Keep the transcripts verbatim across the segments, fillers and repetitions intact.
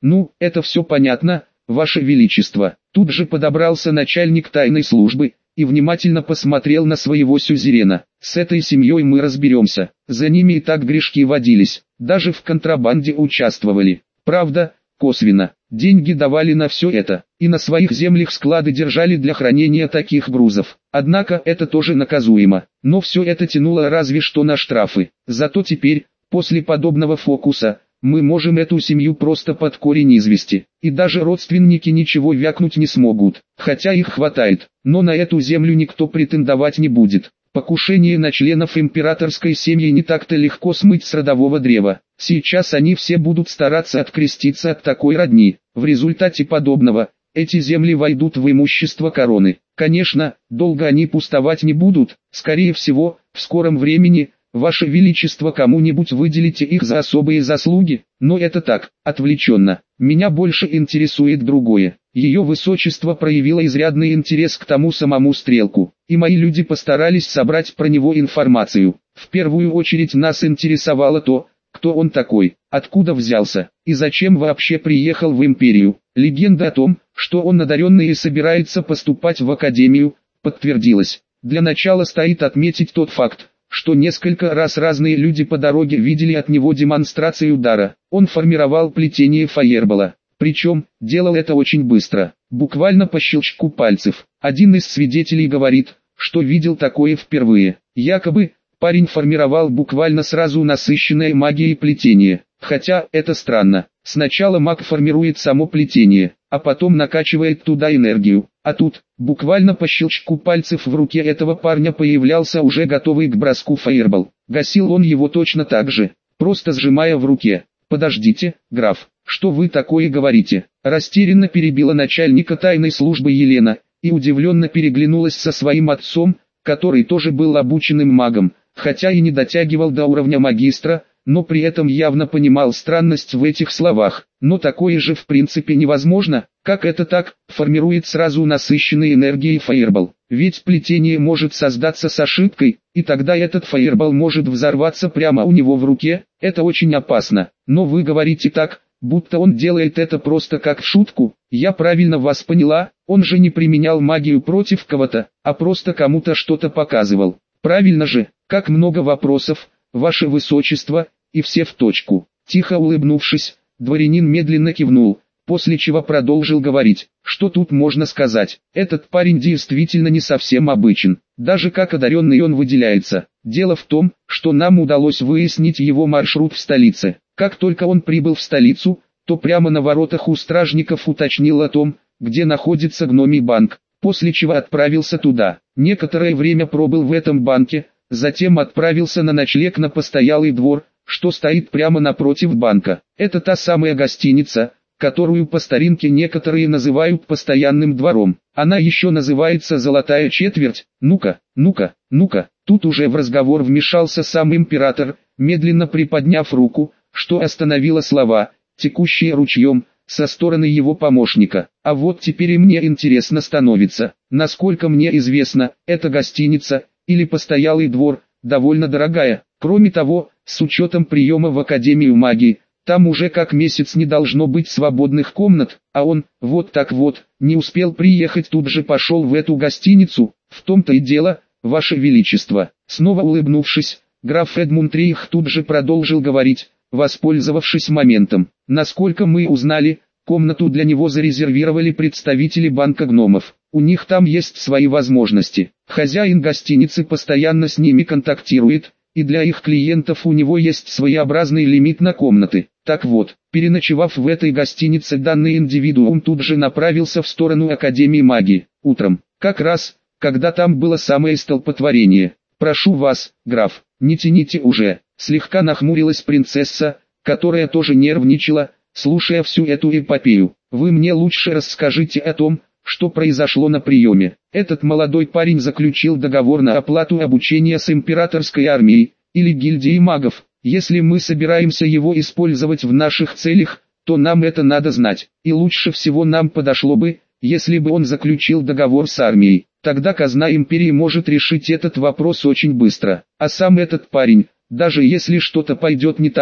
Ну, это все понятно, Ваше Величество. Тут же подобрался начальник тайной службы и внимательно посмотрел на своего сюзерена. С этой семьей мы разберемся. За ними и так грешки водились, даже в контрабанде участвовали. Правда, косвенно. Деньги давали на все это, и на своих землях склады держали для хранения таких грузов. Однако это тоже наказуемо. Но все это тянуло разве что на штрафы. Зато теперь, после подобного фокуса, мы можем эту семью просто под корень извести. И даже родственники ничего вякнуть не смогут, хотя их хватает. Но на эту землю никто претендовать не будет. Покушение на членов императорской семьи не так-то легко смыть с родового древа. Сейчас они все будут стараться откреститься от такой родни. В результате подобного, эти земли войдут в имущество короны. Конечно, долго они пустовать не будут. Скорее всего, в скором времени, Ваше Величество, кому-нибудь выделите их за особые заслуги. Но это так, отвлеченно. Меня больше интересует другое. Ее Высочество проявило изрядный интерес к тому самому Стрелку, и мои люди постарались собрать про него информацию. В первую очередь нас интересовало то, кто он такой, откуда взялся, и зачем вообще приехал в Империю. Легенда о том, что он одаренный и собирается поступать в Академию, подтвердилась. Для начала стоит отметить тот факт, что несколько раз разные люди по дороге видели от него демонстрацию дара. Он формировал плетение фаербола, причем, делал это очень быстро, буквально по щелчку пальцев. Один из свидетелей говорит, что видел такое впервые. Якобы, парень формировал буквально сразу насыщенное магией плетение. Хотя, это странно. Сначала маг формирует само плетение, а потом накачивает туда энергию. А тут, буквально по щелчку пальцев в руке этого парня появлялся уже готовый к броску фаербол. Гасил он его точно так же, просто сжимая в руке. «Подождите, граф, что вы такое говорите?» Растерянно перебила начальника тайной службы Елена, и удивленно переглянулась со своим отцом, который тоже был обученным магом, хотя и не дотягивал до уровня магистра, но при этом явно понимал странность в этих словах. Но такое же в принципе невозможно. Как это так, формирует сразу насыщенной энергией фаербол? Ведь плетение может создаться с ошибкой, и тогда этот фаербол может взорваться прямо у него в руке. Это очень опасно. Но вы говорите так, будто он делает это просто как в шутку. Я правильно вас поняла, он же не применял магию против кого-то, а просто кому-то что-то показывал. Правильно же? Как много вопросов, Ваше Высочество, и все в точку. Тихо улыбнувшись, дворянин медленно кивнул, после чего продолжил говорить. Что тут можно сказать? Этот парень действительно не совсем обычен. Даже как одаренный он выделяется. Дело в том, что нам удалось выяснить его маршрут в столице. Как только он прибыл в столицу, то прямо на воротах у стражников уточнил о том, где находится гномий банк, после чего отправился туда. Некоторое время пробыл в этом банке, затем отправился на ночлег на постоялый двор, что стоит прямо напротив банка. Это та самая гостиница, которую по старинке некоторые называют постоянным двором. Она еще называется «Золотая четверть». Ну-ка, ну-ка, ну-ка. Тут уже в разговор вмешался сам император, медленно приподняв руку, что остановило слова, текущие ручьем, со стороны его помощника. А вот теперь и мне интересно становится. Насколько мне известно, эта гостиница, или постоялый двор, довольно дорогая. Кроме того, с учетом приема в Академию магии, там уже как месяц не должно быть свободных комнат, а он, вот так вот, не успел приехать, тут же пошел в эту гостиницу. В том-то и дело, Ваше Величество. Снова улыбнувшись, граф Эдмунд Рейх тут же продолжил говорить, воспользовавшись моментом. Насколько мы узнали, комнату для него зарезервировали представители банка гномов. У них там есть свои возможности. Хозяин гостиницы постоянно с ними контактирует, и для их клиентов у него есть своеобразный лимит на комнаты. Так вот, переночевав в этой гостинице, данный индивидуум тут же направился в сторону Академии магии. Утром, как раз, когда там было самое столпотворение. «Прошу вас, граф, не тяните уже», слегка нахмурилась принцесса, которая тоже нервничала, слушая всю эту эпопею. «Вы мне лучше расскажите о том, что произошло на приеме. Этот молодой парень заключил договор на оплату обучения с императорской армией, или гильдией магов. Если мы собираемся его использовать в наших целях, то нам это надо знать. И лучше всего нам подошло бы, если бы он заключил договор с армией. Тогда казна империи может решить этот вопрос очень быстро. А сам этот парень, даже если что-то пойдет не так,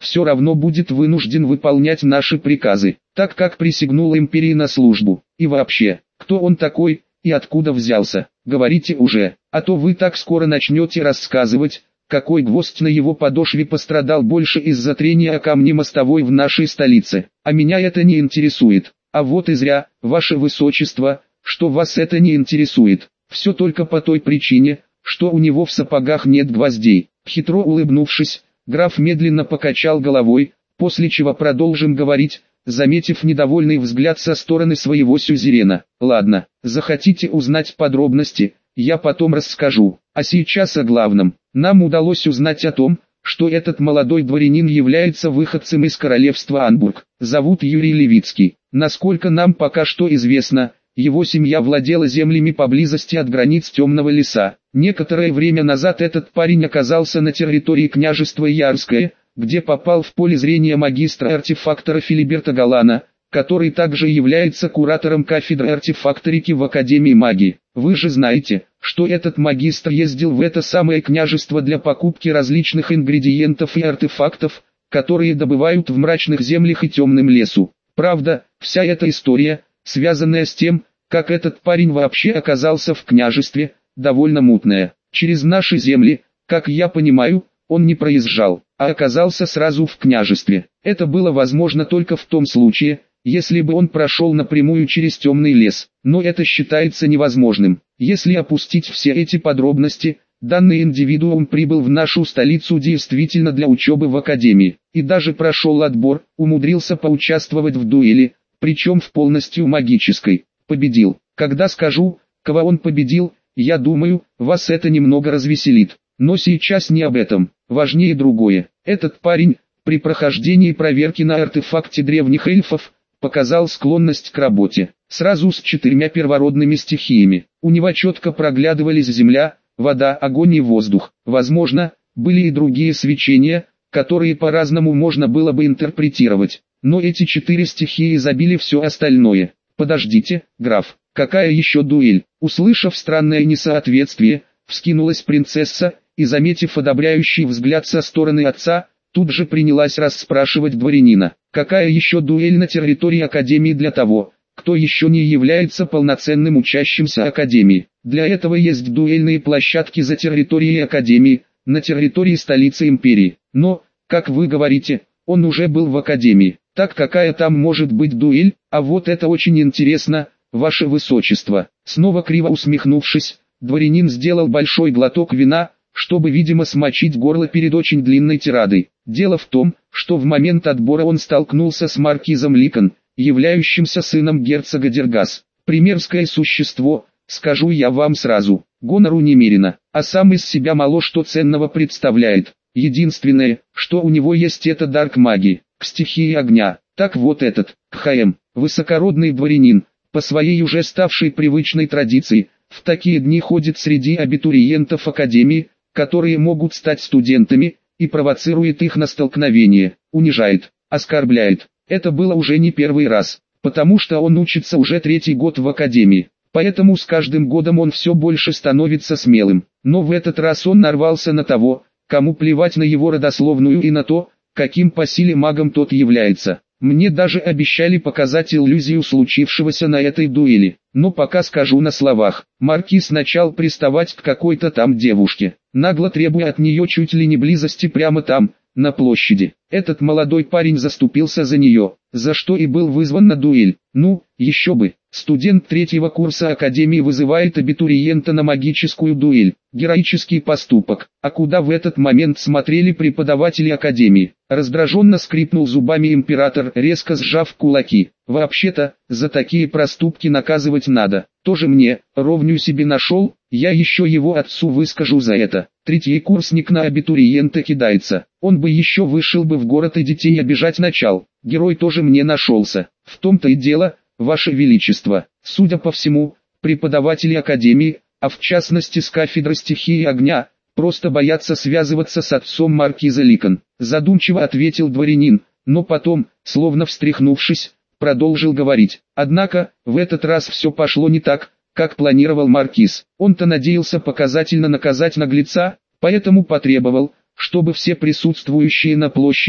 все равно будет вынужден выполнять наши приказы, так как присягнул империи на службу. И вообще, кто он такой и откуда взялся? Говорите уже, а то вы так скоро начнете рассказывать, какой гвоздь на его подошве пострадал больше из-за трения о камни мостовой в нашей столице. А меня это не интересует. А вот и зря, ваше высочество, что вас это не интересует. Все только по той причине, что у него в сапогах нет гвоздей. Хитро улыбнувшись, граф медленно покачал головой, после чего продолжим говорить, заметив недовольный взгляд со стороны своего сюзерена. Ладно, захотите узнать подробности, я потом расскажу. А сейчас о главном. Нам удалось узнать о том, что этот молодой дворянин является выходцем из королевства Анбург. Зовут Юрий Левицкий. Насколько нам пока что известно, его семья владела землями поблизости от границ Темного леса. Некоторое время назад этот парень оказался на территории княжества Ярское, где попал в поле зрения магистра-артефактора Филиберта Галана, который также является куратором кафедры артефакторики в Академии магии. Вы же знаете, что этот магистр ездил в это самое княжество для покупки различных ингредиентов и артефактов, которые добывают в мрачных землях и темном лесу. Правда, вся эта история, связанная с тем, как этот парень вообще оказался в княжестве, довольно мутная. Через наши земли, как я понимаю, он не проезжал, а оказался сразу в княжестве. Это было возможно только в том случае, если бы он прошел напрямую через темный лес, но это считается невозможным. Если опустить все эти подробности, данный индивидуум прибыл в нашу столицу действительно для учебы в академии, и даже прошел отбор, умудрился поучаствовать в дуэли, причем в полностью магической. Победил. Когда скажу, кого он победил, я думаю, вас это немного развеселит. Но сейчас не об этом, важнее другое. Этот парень, при прохождении проверки на артефакте древних эльфов, показал склонность к работе, сразу с четырьмя первородными стихиями. У него четко проглядывались земля, вода, огонь и воздух. Возможно, были и другие свечения, которые по-разному можно было бы интерпретировать. Но эти четыре стихии забили все остальное. Подождите, граф, какая еще дуэль? Услышав странное несоответствие, вскинулась принцесса, и заметив одобряющий взгляд со стороны отца, тут же принялась расспрашивать дворянина. Какая еще дуэль на территории Академии для того, кто еще не является полноценным учащимся Академии? Для этого есть дуэльные площадки за территорией Академии, на территории столицы Империи. Но, как вы говорите, он уже был в Академии. Так какая там может быть дуэль? А вот это очень интересно, ваше высочество. Снова криво усмехнувшись, дворянин сделал большой глоток вина, чтобы, видимо, смочить горло перед очень длинной тирадой. Дело в том, что в момент отбора он столкнулся с маркизом Ликон, являющимся сыном герцога Дергас. Примерское существо, скажу я вам сразу, гонору немерено, а сам из себя мало что ценного представляет. Единственное, что у него есть, это дар к магии, к стихии огня. Так вот этот, Кхаэм, высокородный дворянин, по своей уже ставшей привычной традиции, в такие дни ходит среди абитуриентов Академии, которые могут стать студентами, и провоцирует их на столкновение, унижает, оскорбляет. Это было уже не первый раз, потому что он учится уже третий год в Академии, поэтому с каждым годом он все больше становится смелым. Но в этот раз он нарвался на того, кому плевать на его родословную и на то, каким по силе магом тот является. Мне даже обещали показать иллюзию случившегося на этой дуэли, но пока скажу на словах. Маркиз начал приставать к какой-то там девушке, нагло требуя от нее чуть ли не близости прямо там, на площади. Этот молодой парень заступился за нее, за что и был вызван на дуэль. Ну, еще бы, студент третьего курса Академии вызывает абитуриента на магическую дуэль. Героический поступок. А куда в этот момент смотрели преподаватели Академии? Раздраженно скрипнул зубами император, резко сжав кулаки. Вообще-то, за такие проступки наказывать надо. Тоже мне, ровню себе нашел, я еще его отцу выскажу за это. Третий курсник на абитуриента кидается. Он бы еще вышел бы в город и детей обижать начал. Герой тоже мне нашелся. В том-то и дело, ваше величество. Судя по всему, преподаватели Академии, а в частности с кафедры стихии огня, просто боятся связываться с отцом маркиза Ликон. Задумчиво ответил дворянин, но потом, словно встряхнувшись, продолжил говорить. Однако, в этот раз все пошло не так, как планировал маркиз. Он-то надеялся показательно наказать наглеца, поэтому потребовал, чтобы все присутствующие на площади,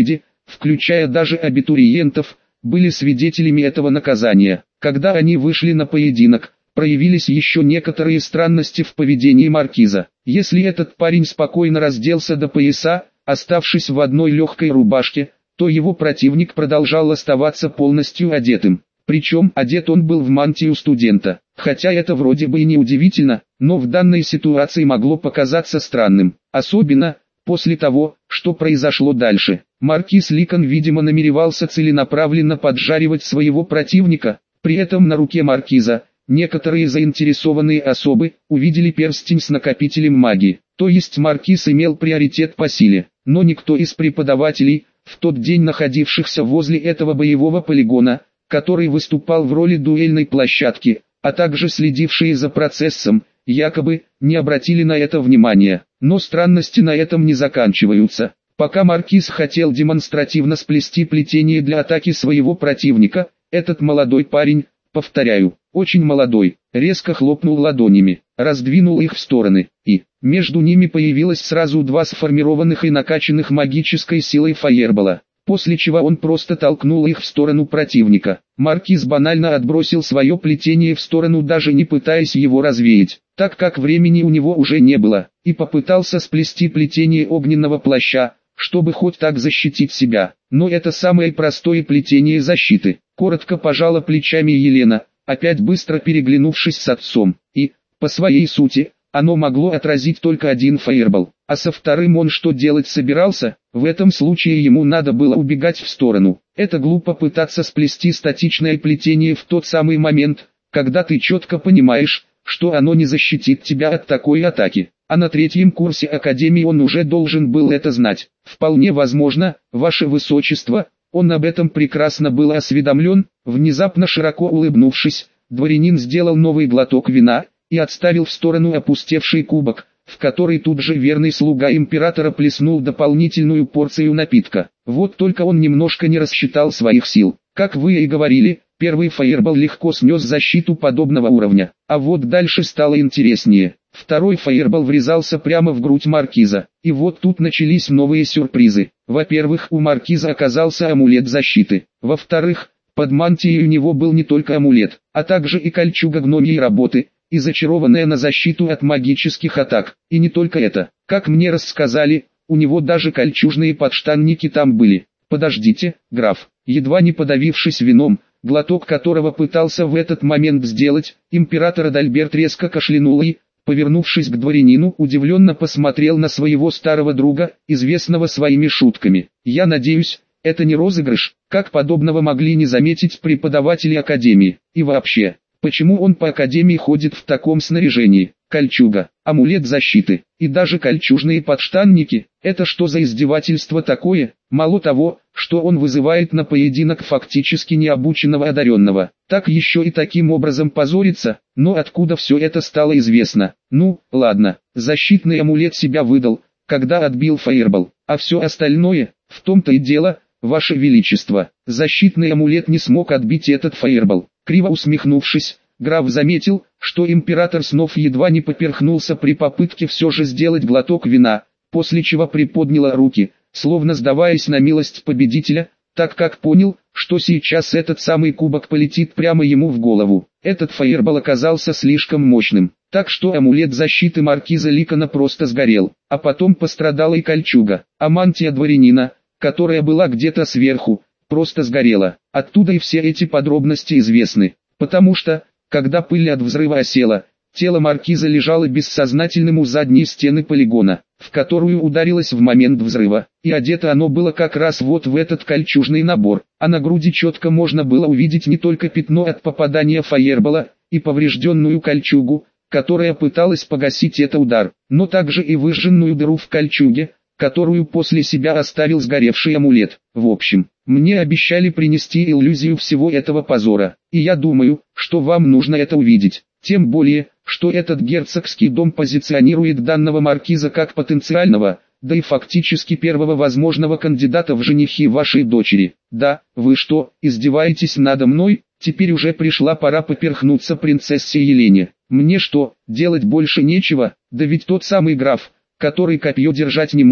включая даже абитуриентов, были свидетелями этого наказания. Когда они вышли на поединок, проявились еще некоторые странности в поведении маркиза. Если этот парень спокойно разделся до пояса, оставшись в одной легкой рубашке, то его противник продолжал оставаться полностью одетым. Причем одет он был в мантию студента. Хотя это вроде бы и не удивительно, но в данной ситуации могло показаться странным. Особенно после того, что произошло дальше. Маркиз Ликон, видимо, намеревался целенаправленно поджаривать своего противника. При этом на руке маркиза некоторые заинтересованные особы увидели перстень с накопителем магии. То есть маркиз имел приоритет по силе. Но никто из преподавателей, в тот день находившихся возле этого боевого полигона, который выступал в роли дуэльной площадки, а также следившие за процессом, якобы не обратили на это внимания. Но странности на этом не заканчиваются. Пока маркиз хотел демонстративно сплести плетение для атаки своего противника, этот молодой парень, повторяю, очень молодой, резко хлопнул ладонями, раздвинул их в стороны, и между ними появилось сразу два сформированных и накачанных магической силой фаербола, после чего он просто толкнул их в сторону противника. Маркиз банально отбросил свое плетение в сторону, даже не пытаясь его развеять, так как времени у него уже не было, и попытался сплести плетение огненного плаща, чтобы хоть так защитить себя. Но это самое простое плетение защиты. Коротко пожала плечами Елена, опять быстро переглянувшись с отцом, и, по своей сути, оно могло отразить только один фаербол. А со вторым он что делать собирался? В этом случае ему надо было убегать в сторону. Это глупо пытаться сплести статичное плетение в тот самый момент, когда ты четко понимаешь, что оно не защитит тебя от такой атаки. А на третьем курсе Академии он уже должен был это знать. Вполне возможно, ваше высочество, он об этом прекрасно был осведомлен. Внезапно широко улыбнувшись, дворянин сделал новый глоток вина и отставил в сторону опустевший кубок, в который тут же верный слуга императора плеснул дополнительную порцию напитка. Вот только он немножко не рассчитал своих сил. Как вы и говорили, первый фаербол легко снес защиту подобного уровня. А вот дальше стало интереснее. Второй фаербол врезался прямо в грудь маркиза. И вот тут начались новые сюрпризы. Во-первых, у маркиза оказался амулет защиты. Во-вторых, под мантией у него был не только амулет, а также и кольчуга гномьей работы, и зачарованная на защиту от магических атак. И не только это. Как мне рассказали, у него даже кольчужные подштанники там были. Подождите, граф, едва не подавившись вином, глоток которого пытался в этот момент сделать, император Адальберт резко кашлянул и, повернувшись к дворянину, удивленно посмотрел на своего старого друга, известного своими шутками. «Я надеюсь, это не розыгрыш, как подобного могли не заметить преподаватели Академии. И вообще, почему он по Академии ходит в таком снаряжении? Кольчуга, амулет защиты и даже кольчужные подштанники. Это что за издевательство такое? Мало того, что он вызывает на поединок фактически необученного одаренного, так еще и таким образом позорится. Но откуда все это стало известно? Ну, ладно, защитный амулет себя выдал, когда отбил фаербол, а все остальное, в том-то и дело, ваше величество, защитный амулет не смог отбить этот фаербол. Криво усмехнувшись, граф заметил, что император снов едва не поперхнулся при попытке все же сделать глоток вина, после чего приподняла руки, словно сдаваясь на милость победителя, так как понял, что сейчас этот самый кубок полетит прямо ему в голову. Этот фаербол оказался слишком мощным, так что амулет защиты маркиза Ликона просто сгорел, а потом пострадала и кольчуга, а мантия дворянина, которая была где-то сверху, просто сгорела. Оттуда и все эти подробности известны, потому что, когда пыль от взрыва осела, тело маркиза лежало бессознательным у задней стены полигона, в которую ударилось в момент взрыва, и одето оно было как раз вот в этот кольчужный набор, а на груди четко можно было увидеть не только пятно от попадания фаербола и поврежденную кольчугу, которая пыталась погасить этот удар, но также и выжженную дыру в кольчуге, которую после себя оставил сгоревший амулет. В общем, мне обещали принести иллюзию всего этого позора, и я думаю, что вам нужно это увидеть. Тем более, что этот герцогский дом позиционирует данного маркиза как потенциального, да и фактически первого возможного кандидата в женихи вашей дочери. Да, вы что, издеваетесь надо мной? Теперь уже пришла пора поперхнуться принцессе Елене. Мне что, делать больше нечего? Да ведь тот самый граф, который копье держать не мог,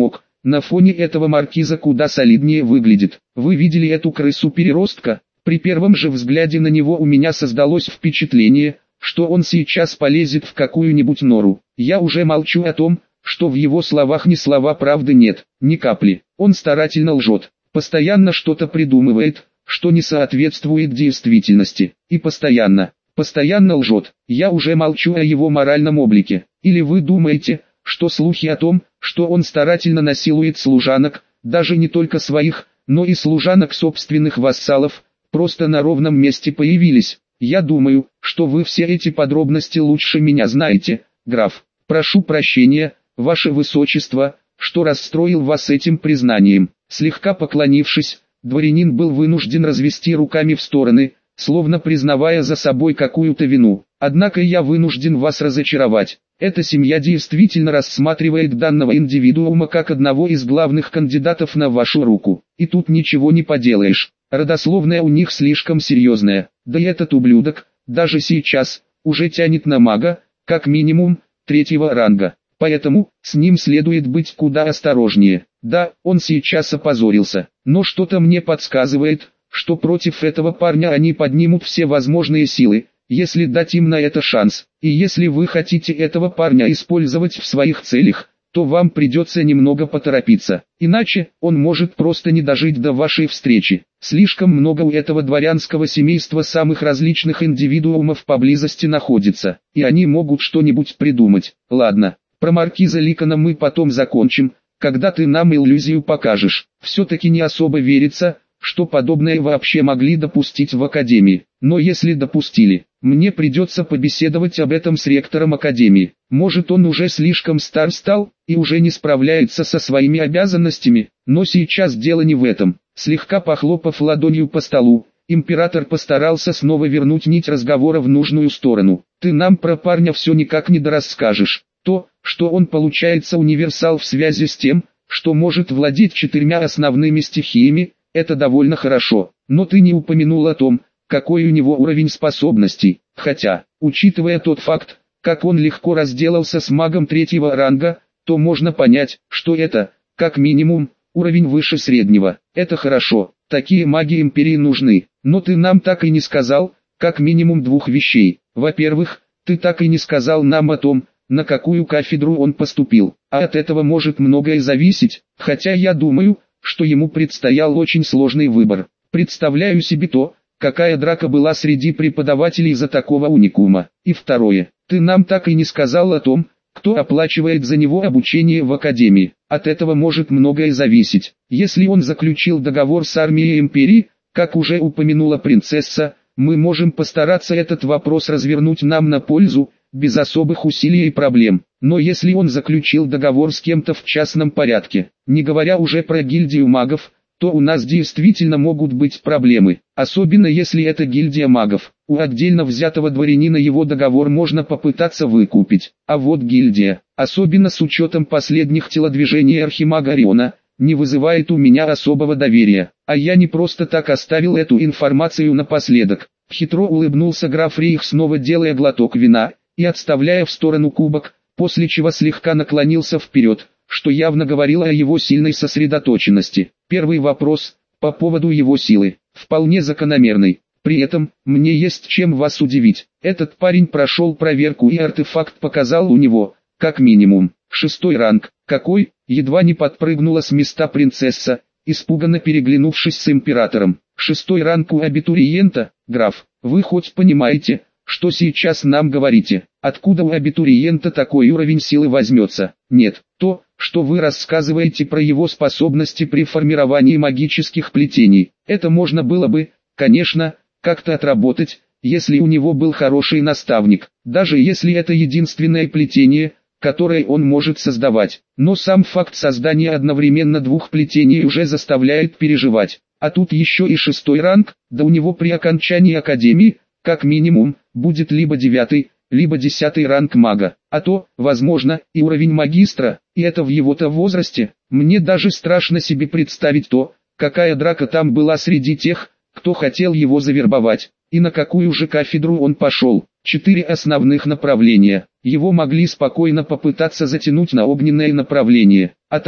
На фоне этого маркиза куда солиднее выглядит. Вы видели эту крысу-переростка? При первом же взгляде на него у меня создалось впечатление, что он сейчас полезет в какую-нибудь нору. Я уже молчу о том, что в его словах ни слова правды нет, ни капли. Он старательно лжет, постоянно что-то придумывает, что не соответствует действительности, и постоянно, постоянно лжет. Я уже молчу о его моральном облике. Или вы думаете, что слухи о том, что он старательно насилует служанок, даже не только своих, но и служанок собственных вассалов, просто на ровном месте появились? Я думаю, что вы все эти подробности лучше меня знаете, граф. Прошу прощения, ваше высочество, что расстроил вас этим признанием. Слегка поклонившись, дворянин был вынужден развести руками в стороны, словно признавая за собой какую-то вину. Однако я вынужден вас разочаровать. Эта семья действительно рассматривает данного индивидуума как одного из главных кандидатов на вашу руку. И тут ничего не поделаешь. Родословная у них слишком серьезная. Да и этот ублюдок, даже сейчас, уже тянет на мага, как минимум, третьего ранга. Поэтому, с ним следует быть куда осторожнее. Да, он сейчас опозорился, но что-то мне подсказывает, что против этого парня они поднимут все возможные силы, если дать им на это шанс. И если вы хотите этого парня использовать в своих целях, то вам придется немного поторопиться. Иначе, он может просто не дожить до вашей встречи. Слишком много у этого дворянского семейства самых различных индивидуумов поблизости находится, и они могут что-нибудь придумать. Ладно, про маркиза Ликона мы потом закончим, когда ты нам иллюзию покажешь. Все-таки не особо верится, что подобное вообще могли допустить в Академии. Но если допустили, мне придется побеседовать об этом с ректором Академии. Может, он уже слишком стар стал, и уже не справляется со своими обязанностями, но сейчас дело не в этом. Слегка похлопав ладонью по столу, император постарался снова вернуть нить разговора в нужную сторону. Ты нам про парня все никак не дорасскажешь. То, что он получается универсал в связи с тем, что может владеть четырьмя основными стихиями, это довольно хорошо. Но ты не упомянул о том, какой у него уровень способностей. Хотя, учитывая тот факт, как он легко разделался с магом третьего ранга, то можно понять, что это, как минимум, уровень выше среднего. Это хорошо, такие маги империи нужны. Но ты нам так и не сказал, как минимум двух вещей. Во-первых, ты так и не сказал нам о том, на какую кафедру он поступил, а от этого может многое зависеть, хотя я думаю, что ему предстоял очень сложный выбор. Представляю себе то, какая драка была среди преподавателей за такого уникума. И второе, ты нам так и не сказал о том, кто оплачивает за него обучение в Академии. От этого может многое зависеть. Если он заключил договор с армией империи, как уже упомянула принцесса, мы можем постараться этот вопрос развернуть нам на пользу, без особых усилий и проблем. Но если он заключил договор с кем-то в частном порядке, не говоря уже про гильдию магов, то у нас действительно могут быть проблемы. Особенно если это гильдия магов. У отдельно взятого дворянина его договор можно попытаться выкупить. А вот гильдия, особенно с учетом последних телодвижений архимага Ориона, не вызывает у меня особого доверия. А я не просто так оставил эту информацию напоследок. Хитро улыбнулся граф Рейх, снова делая глоток вина и отставляя в сторону кубок, после чего слегка наклонился вперед, что явно говорило о его сильной сосредоточенности. Первый вопрос, по поводу его силы, вполне закономерный. При этом, мне есть чем вас удивить. Этот парень прошел проверку и артефакт показал у него, как минимум, шестой ранг. Какой? Едва не подпрыгнула с места принцесса, испуганно переглянувшись с императором. Шестой ранг у абитуриента, граф, вы хоть понимаете, что сейчас нам говорите? Откуда у абитуриента такой уровень силы возьмется? Нет, то, что вы рассказываете про его способности при формировании магических плетений, это можно было бы, конечно, как-то отработать, если у него был хороший наставник, даже если это единственное плетение, которое он может создавать. Но сам факт создания одновременно двух плетений уже заставляет переживать. А тут еще и шестой ранг, да у него при окончании академии, как минимум, будет либо девятый, либо десятый ранг мага, а то, возможно, и уровень магистра, и это в его-то возрасте. Мне даже страшно себе представить то, какая драка там была среди тех, кто хотел его завербовать, и на какую же кафедру он пошел. Четыре основных направления, его могли спокойно попытаться затянуть на огненное направление, а там,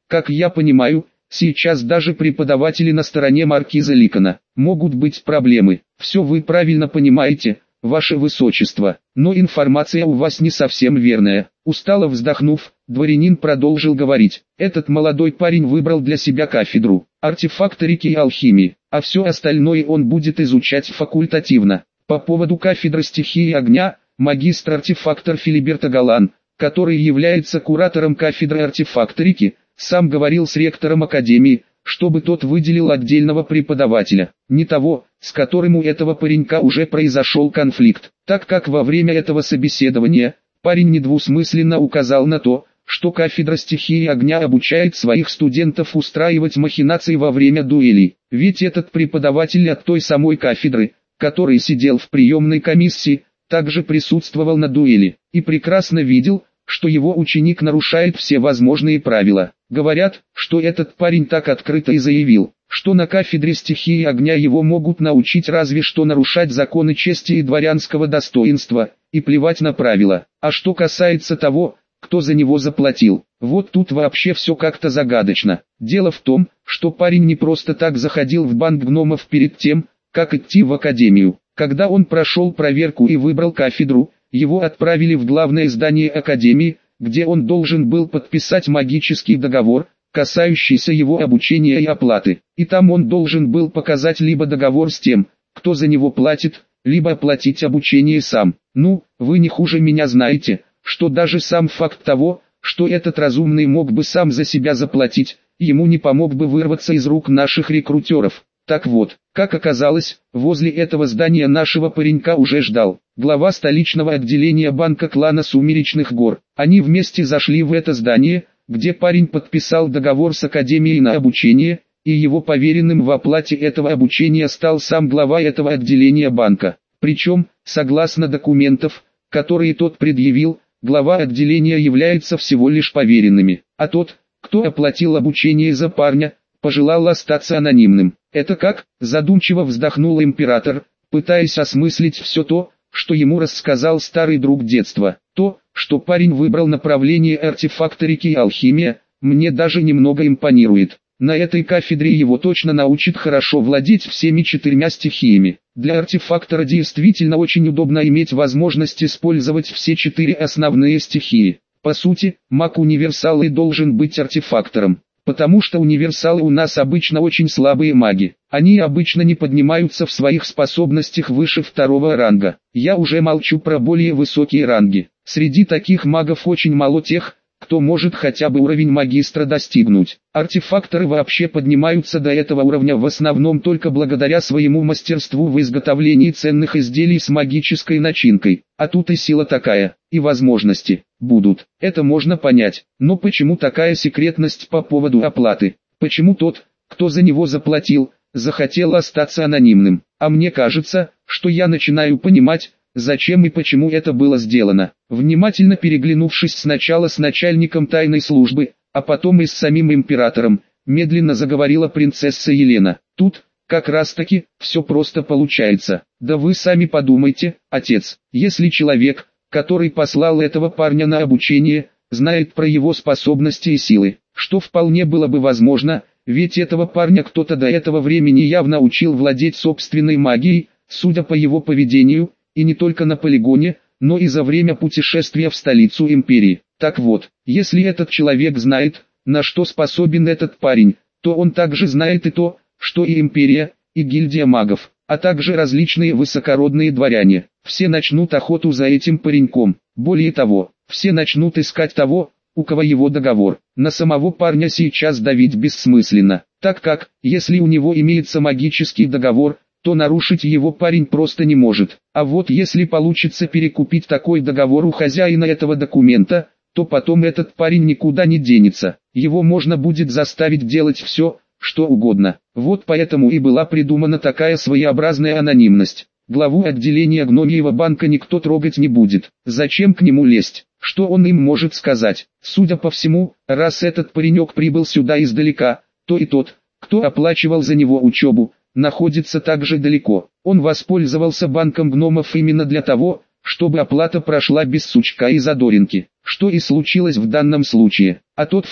Как я понимаю, сейчас даже преподаватели на стороне маркиза Ликона. Могут быть проблемы. Все вы правильно понимаете, ваше высочество, но информация у вас не совсем верная. Устало вздохнув, дворянин продолжил говорить. Этот молодой парень выбрал для себя кафедру артефакторики и алхимии, а все остальное он будет изучать факультативно. По поводу кафедры стихии огня, магистр-артефактор Филиберто Галан, который является куратором кафедры артефакторики, сам говорил с ректором академии, чтобы тот выделил отдельного преподавателя, не того, с которым у этого паренька уже произошел конфликт, так как во время этого собеседования парень недвусмысленно указал на то, что кафедра стихии огня обучает своих студентов устраивать махинации во время дуэлей, ведь этот преподаватель от той самой кафедры, который сидел в приемной комиссии, также присутствовал на дуэли, и прекрасно видел, что его ученик нарушает все возможные правила. Говорят, что этот парень так открыто и заявил, что на кафедре стихии огня его могут научить разве что нарушать законы чести и дворянского достоинства, и плевать на правила. А что касается того, кто за него заплатил, вот тут вообще все как-то загадочно. Дело в том, что парень не просто так заходил в банк гномов перед тем, как идти в академию. Когда он прошел проверку и выбрал кафедру, его отправили в главное здание академии, где он должен был подписать магический договор, касающийся его обучения и оплаты. И там он должен был показать либо договор с тем, кто за него платит, либо оплатить обучение сам. Ну, вы не хуже меня знаете, что даже сам факт того, что этот разумный мог бы сам за себя заплатить, ему не помог бы вырваться из рук наших рекрутеров. Так вот, как оказалось, возле этого здания нашего паренька уже ждал глава столичного отделения банка клана Сумеречных гор. Они вместе зашли в это здание, где парень подписал договор с академией на обучение, и его поверенным в оплате этого обучения стал сам глава этого отделения банка. Причем, согласно документов, которые тот предъявил, глава отделения является всего лишь поверенными, а тот, кто оплатил обучение за парня, пожелал остаться анонимным. «Это как?» – задумчиво вздохнул император, пытаясь осмыслить все то, что ему рассказал старый друг детства. То, что парень выбрал направление артефакторики и алхимия, мне даже немного импонирует. На этой кафедре его точно научат хорошо владеть всеми четырьмя стихиями. Для артефактора действительно очень удобно иметь возможность использовать все четыре основные стихии. По сути, маг-универсал и должен быть артефактором. Потому что универсалы у нас обычно очень слабые маги. Они обычно не поднимаются в своих способностях выше второго ранга. Я уже молчу про более высокие ранги. Среди таких магов очень мало тех, кто может хотя бы уровень магистра достигнуть. Артефакторы вообще поднимаются до этого уровня в основном только благодаря своему мастерству в изготовлении ценных изделий с магической начинкой. А тут и сила такая, и возможности будут. Это можно понять. Но почему такая секретность по поводу оплаты? Почему тот, кто за него заплатил, захотел остаться анонимным? А мне кажется, что я начинаю понимать, зачем и почему это было сделано. Внимательно переглянувшись сначала с начальником тайной службы, а потом и с самим императором, медленно заговорила принцесса Елена. Тут, как раз таки, все просто получается. Да вы сами подумайте, отец, если человек, который послал этого парня на обучение, знает про его способности и силы, что вполне было бы возможно, ведь этого парня кто-то до этого времени явно учил владеть собственной магией, судя по его поведению, и не только на полигоне, но и за время путешествия в столицу империи. Так вот, если этот человек знает, на что способен этот парень, то он также знает и то, что и империя, и гильдия магов, а также различные высокородные дворяне, все начнут охоту за этим пареньком. Более того, все начнут искать того, у кого его договор. На самого парня сейчас давить бессмысленно, так как, если у него имеется магический договор, то нарушить его парень просто не может. А вот если получится перекупить такой договор у хозяина этого документа, то потом этот парень никуда не денется. Его можно будет заставить делать все, что угодно. Вот поэтому и была придумана такая своеобразная анонимность. Главу отделения гномьего банка никто трогать не будет. Зачем к нему лезть? Что он им может сказать? Судя по всему, раз этот паренек прибыл сюда издалека, то и тот, кто оплачивал за него учебу, находится также далеко. Он воспользовался банком гномов именно для того, чтобы оплата прошла без сучка и задоринки, что и случилось в данном случае. А тот факт,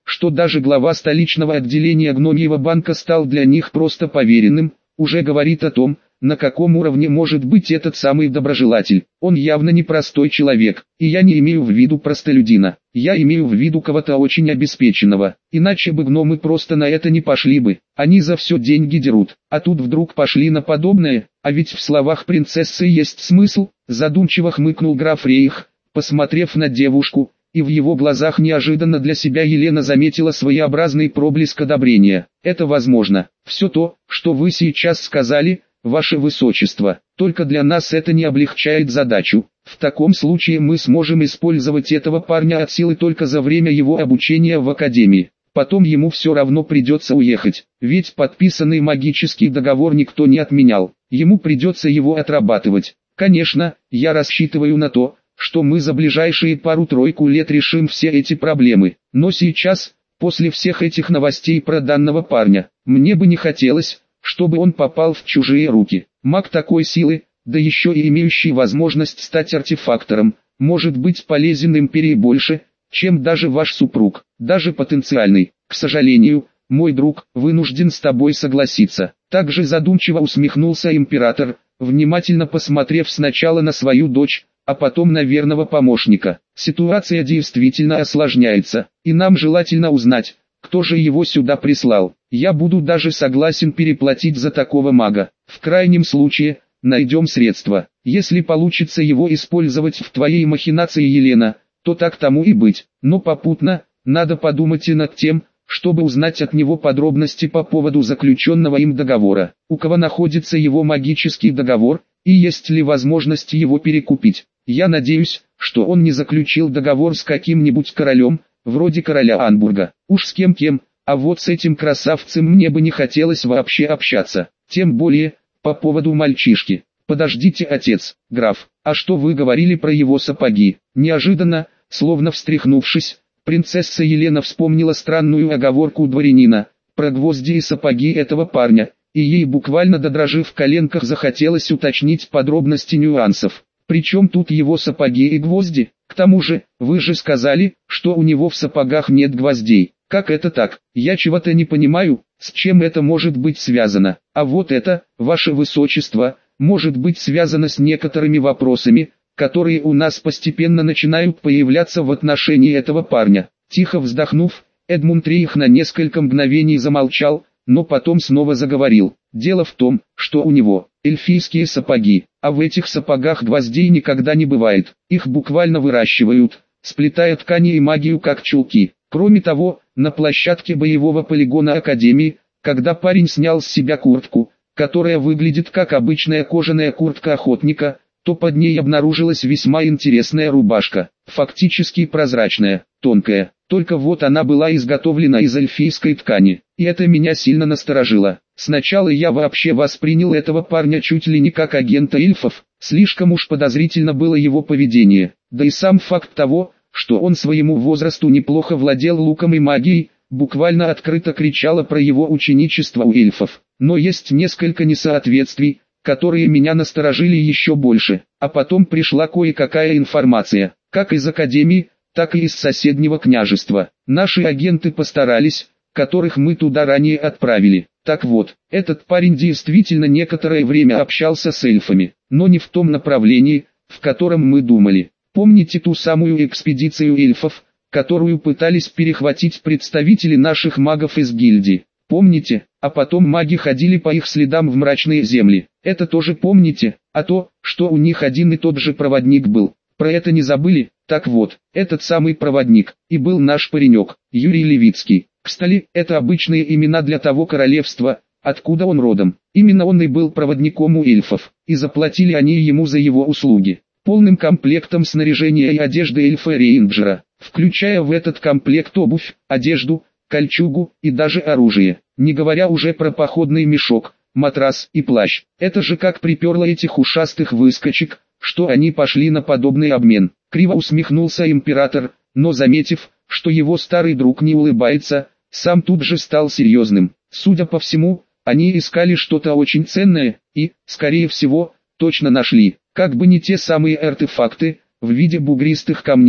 что даже глава столичного отделения Гномьего банка стал для них просто поверенным, уже говорит о том, на каком уровне может быть этот самый доброжелатель. Он явно не простой человек, и я не имею в виду простолюдина, я имею в виду кого-то очень обеспеченного, иначе бы гномы просто на это не пошли бы, они за все деньги дерут, а тут вдруг пошли на подобное, а ведь в словах принцессы есть смысл, задумчиво хмыкнул граф Рейх, посмотрев на девушку, и в его глазах неожиданно для себя Елена заметила своеобразный проблеск одобрения. Это возможно. Все то, что вы сейчас сказали, ваше высочество, только для нас это не облегчает задачу. В таком случае мы сможем использовать этого парня от силы только за время его обучения в академии. Потом ему все равно придется уехать, ведь подписанный магический договор никто не отменял. Ему придется его отрабатывать. Конечно, я рассчитываю на то, что мы за ближайшие пару-тройку лет решим все эти проблемы. Но сейчас, после всех этих новостей про данного парня, мне бы не хотелось, чтобы он попал в чужие руки. Маг такой силы, да еще и имеющий возможность стать артефактором, может быть полезен империи больше, чем даже ваш супруг, даже потенциальный. К сожалению, мой друг, вынужден с тобой согласиться. Также задумчиво усмехнулся император, внимательно посмотрев сначала на свою дочь, а потом на верного помощника. Ситуация действительно осложняется, и нам желательно узнать, кто же его сюда прислал. Я буду даже согласен переплатить за такого мага. В крайнем случае, найдем средства. Если получится его использовать в твоей махинации, Елена, то так тому и быть. Но попутно, надо подумать и над тем, чтобы узнать от него подробности по поводу заключенного им договора. У кого находится его магический договор, и есть ли возможность его перекупить. Я надеюсь, что он не заключил договор с каким-нибудь королем, вроде короля Анбурга. Уж с кем-кем, а вот с этим красавцем мне бы не хотелось вообще общаться. Тем более, по поводу мальчишки. Подождите, отец, граф, а что вы говорили про его сапоги? Неожиданно, словно встряхнувшись, принцесса Елена вспомнила странную оговорку дворянина, про гвозди и сапоги этого парня, и ей буквально до дрожи в коленках захотелось уточнить подробности нюансов. Причем тут его сапоги и гвозди? К тому же, вы же сказали, что у него в сапогах нет гвоздей. Как это так? Я чего-то не понимаю, с чем это может быть связано. А вот это, ваше высочество, может быть связано с некоторыми вопросами, которые у нас постепенно начинают появляться в отношении этого парня. Тихо вздохнув, Эдмунд Рейх на несколько мгновений замолчал, но потом снова заговорил. Дело в том, что у него эльфийские сапоги, а в этих сапогах гвоздей никогда не бывает. Их буквально выращивают, сплетая ткани и магию как чулки. Кроме того, на площадке боевого полигона Академии, когда парень снял с себя куртку, которая выглядит как обычная кожаная куртка охотника, то под ней обнаружилась весьма интересная рубашка, фактически прозрачная, тонкая, только вот она была изготовлена из эльфийской ткани, и это меня сильно насторожило. Сначала я вообще воспринял этого парня чуть ли не как агента эльфов, слишком уж подозрительно было его поведение, да и сам факт того, что он своему возрасту неплохо владел луком и магией, буквально открыто кричало про его ученичество у эльфов. Но есть несколько несоответствий, которые меня насторожили еще больше, а потом пришла кое-какая информация, как из Академии, так и из соседнего княжества. Наши агенты постарались, которых мы туда ранее отправили. Так вот, этот парень действительно некоторое время общался с эльфами, но не в том направлении, в котором мы думали. Помните ту самую экспедицию эльфов, которую пытались перехватить представители наших магов из гильдии? Помните? А потом маги ходили по их следам в мрачные земли. Это тоже помните? А то, что у них один и тот же проводник был. Про это не забыли? Так вот, этот самый проводник, и был наш паренек, Юрий Левицкий. Кстати, это обычные имена для того королевства, откуда он родом. Именно он и был проводником у эльфов, и заплатили они ему за его услуги полным комплектом снаряжения и одежды эльфа-рейнджера, включая в этот комплект обувь, одежду, кольчугу и даже оружие, не говоря уже про походный мешок, матрас и плащ. Это же как приперло этих ушастых выскочек, что они пошли на подобный обмен. Криво усмехнулся император, но заметив, что его старый друг не улыбается, сам тут же стал серьезным. Судя по всему, они искали что-то очень ценное, и, скорее всего, точно нашли. Как бы не те самые артефакты, в виде бугристых камней,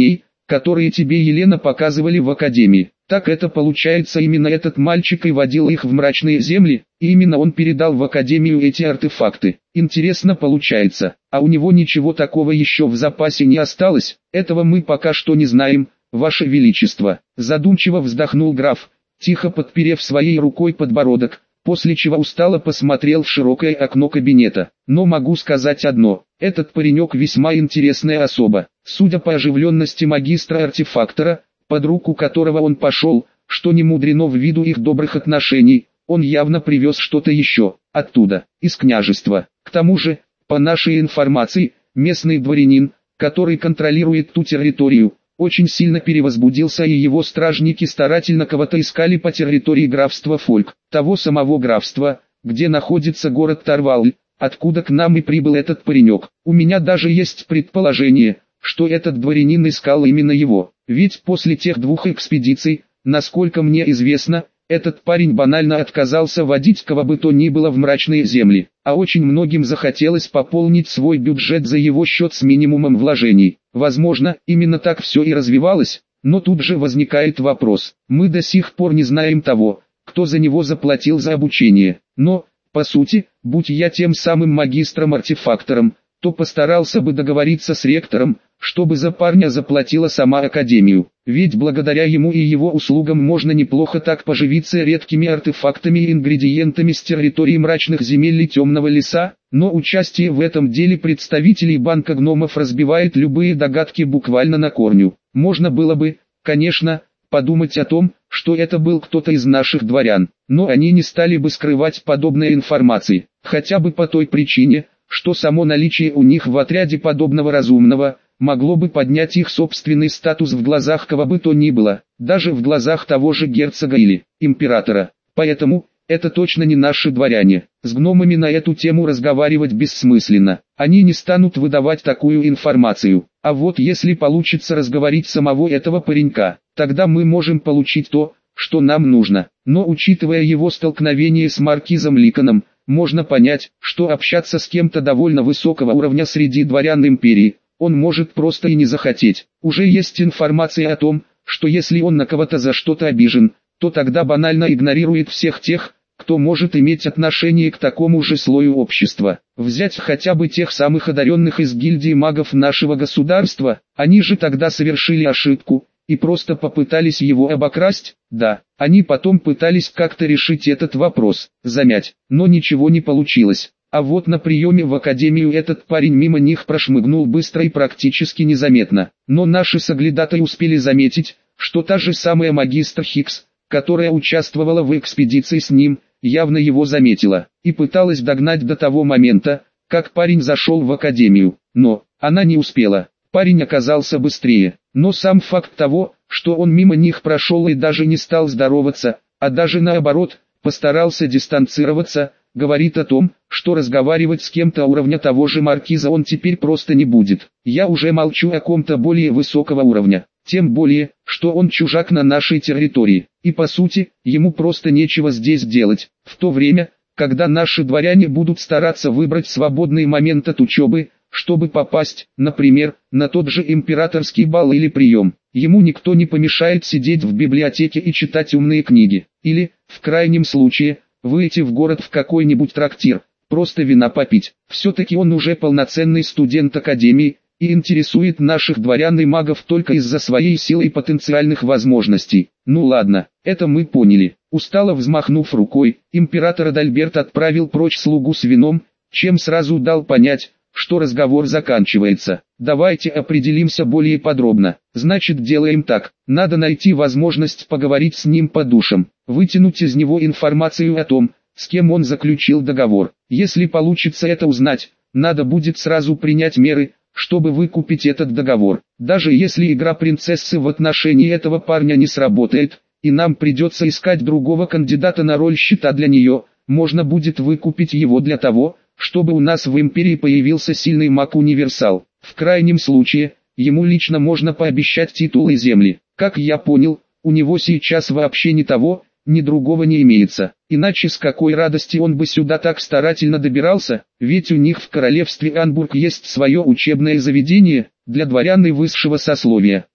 которые тебе Елена показывали в академии. Так это получается, именно этот мальчик и водил их в мрачные земли, и именно он передал в академию эти артефакты. Интересно получается, а у него ничего такого еще в запасе не осталось? Этого мы пока что не знаем, Ваше Величество. Задумчиво вздохнул граф, тихо подперев своей рукой подбородок, после чего устало посмотрел в широкое окно кабинета. Но могу сказать одно, этот паренек весьма интересная особа. Судя по оживленности магистра-артефактора, под руку которого он пошел, что не мудрено ввиду их добрых отношений, он явно привез что-то еще, оттуда, из княжества. К тому же, по нашей информации, местный дворянин, который контролирует ту территорию, очень сильно перевозбудился, и его стражники старательно кого-то искали по территории графства Фольк, того самого графства, где находится город Тарваль, откуда к нам и прибыл этот паренек. У меня даже есть предположение, что этот дворянин искал именно его, ведь после тех двух экспедиций, насколько мне известно, этот парень банально отказался водить кого бы то ни было в мрачные земли, а очень многим захотелось пополнить свой бюджет за его счет с минимумом вложений. Возможно, именно так все и развивалось, но тут же возникает вопрос. Мы до сих пор не знаем того, кто за него заплатил за обучение. Но, по сути, будь я тем самым магистром-артефактором, то постарался бы договориться с ректором, чтобы за парня заплатила сама академию. Ведь благодаря ему и его услугам можно неплохо так поживиться редкими артефактами и ингредиентами с территории мрачных земель и темного леса, но участие в этом деле представителей банка гномов разбивает любые догадки буквально на корню. Можно было бы, конечно, подумать о том, что это был кто-то из наших дворян, но они не стали бы скрывать подобной информации, хотя бы по той причине, что само наличие у них в отряде подобного разумного, могло бы поднять их собственный статус в глазах кого бы то ни было, даже в глазах того же герцога или императора. Поэтому, это точно не наши дворяне. С гномами на эту тему разговаривать бессмысленно, они не станут выдавать такую информацию. А вот если получится разговорить самого этого паренька, тогда мы можем получить то, что нам нужно. Но учитывая его столкновение с маркизом Ликоном, можно понять, что общаться с кем-то довольно высокого уровня среди дворян империи, он может просто и не захотеть. Уже есть информация о том, что если он на кого-то за что-то обижен, то тогда банально игнорирует всех тех, кто может иметь отношение к такому же слою общества. Взять хотя бы тех самых одаренных из гильдии магов нашего государства, они же тогда совершили ошибку, и просто попытались его обокрасть. Да, они потом пытались как-то решить этот вопрос, замять, но ничего не получилось. А вот на приеме в академию этот парень мимо них прошмыгнул быстро и практически незаметно. Но наши соглядатые успели заметить, что та же самая магистр Хикс, которая участвовала в экспедиции с ним, явно его заметила, и пыталась догнать до того момента, как парень зашел в академию. Но, она не успела, парень оказался быстрее. Но сам факт того, что он мимо них прошел и даже не стал здороваться, а даже наоборот, постарался дистанцироваться, говорит о том, что разговаривать с кем-то уровня того же маркиза он теперь просто не будет. Я уже молчу о ком-то более высокого уровня, тем более, что он чужак на нашей территории, и по сути, ему просто нечего здесь делать. В то время, когда наши дворяне будут стараться выбрать свободный момент от учебы, чтобы попасть, например, на тот же императорский бал или прием, ему никто не помешает сидеть в библиотеке и читать умные книги, или, в крайнем случае, выйти в город в какой-нибудь трактир, просто вина попить. Все-таки он уже полноценный студент академии, и интересует наших дворян и магов только из-за своей силы и потенциальных возможностей. Ну ладно, это мы поняли. Устало взмахнув рукой, император Адальберт отправил прочь слугу с вином, чем сразу дал понять, что разговор заканчивается. Давайте определимся более подробно. Значит, делаем так. Надо найти возможность поговорить с ним по душам, вытянуть из него информацию о том, с кем он заключил договор. Если получится это узнать, надо будет сразу принять меры, чтобы выкупить этот договор. Даже если игра принцессы в отношении этого парня не сработает, и нам придется искать другого кандидата на роль щита для нее, можно будет выкупить его для того, чтобы у нас в империи появился сильный маг-универсал. В крайнем случае, ему лично можно пообещать титул и земли. Как я понял, у него сейчас вообще ни того, ни другого не имеется. Иначе с какой радости он бы сюда так старательно добирался, ведь у них в королевстве Анбург есть свое учебное заведение, для дворян и высшего сословия.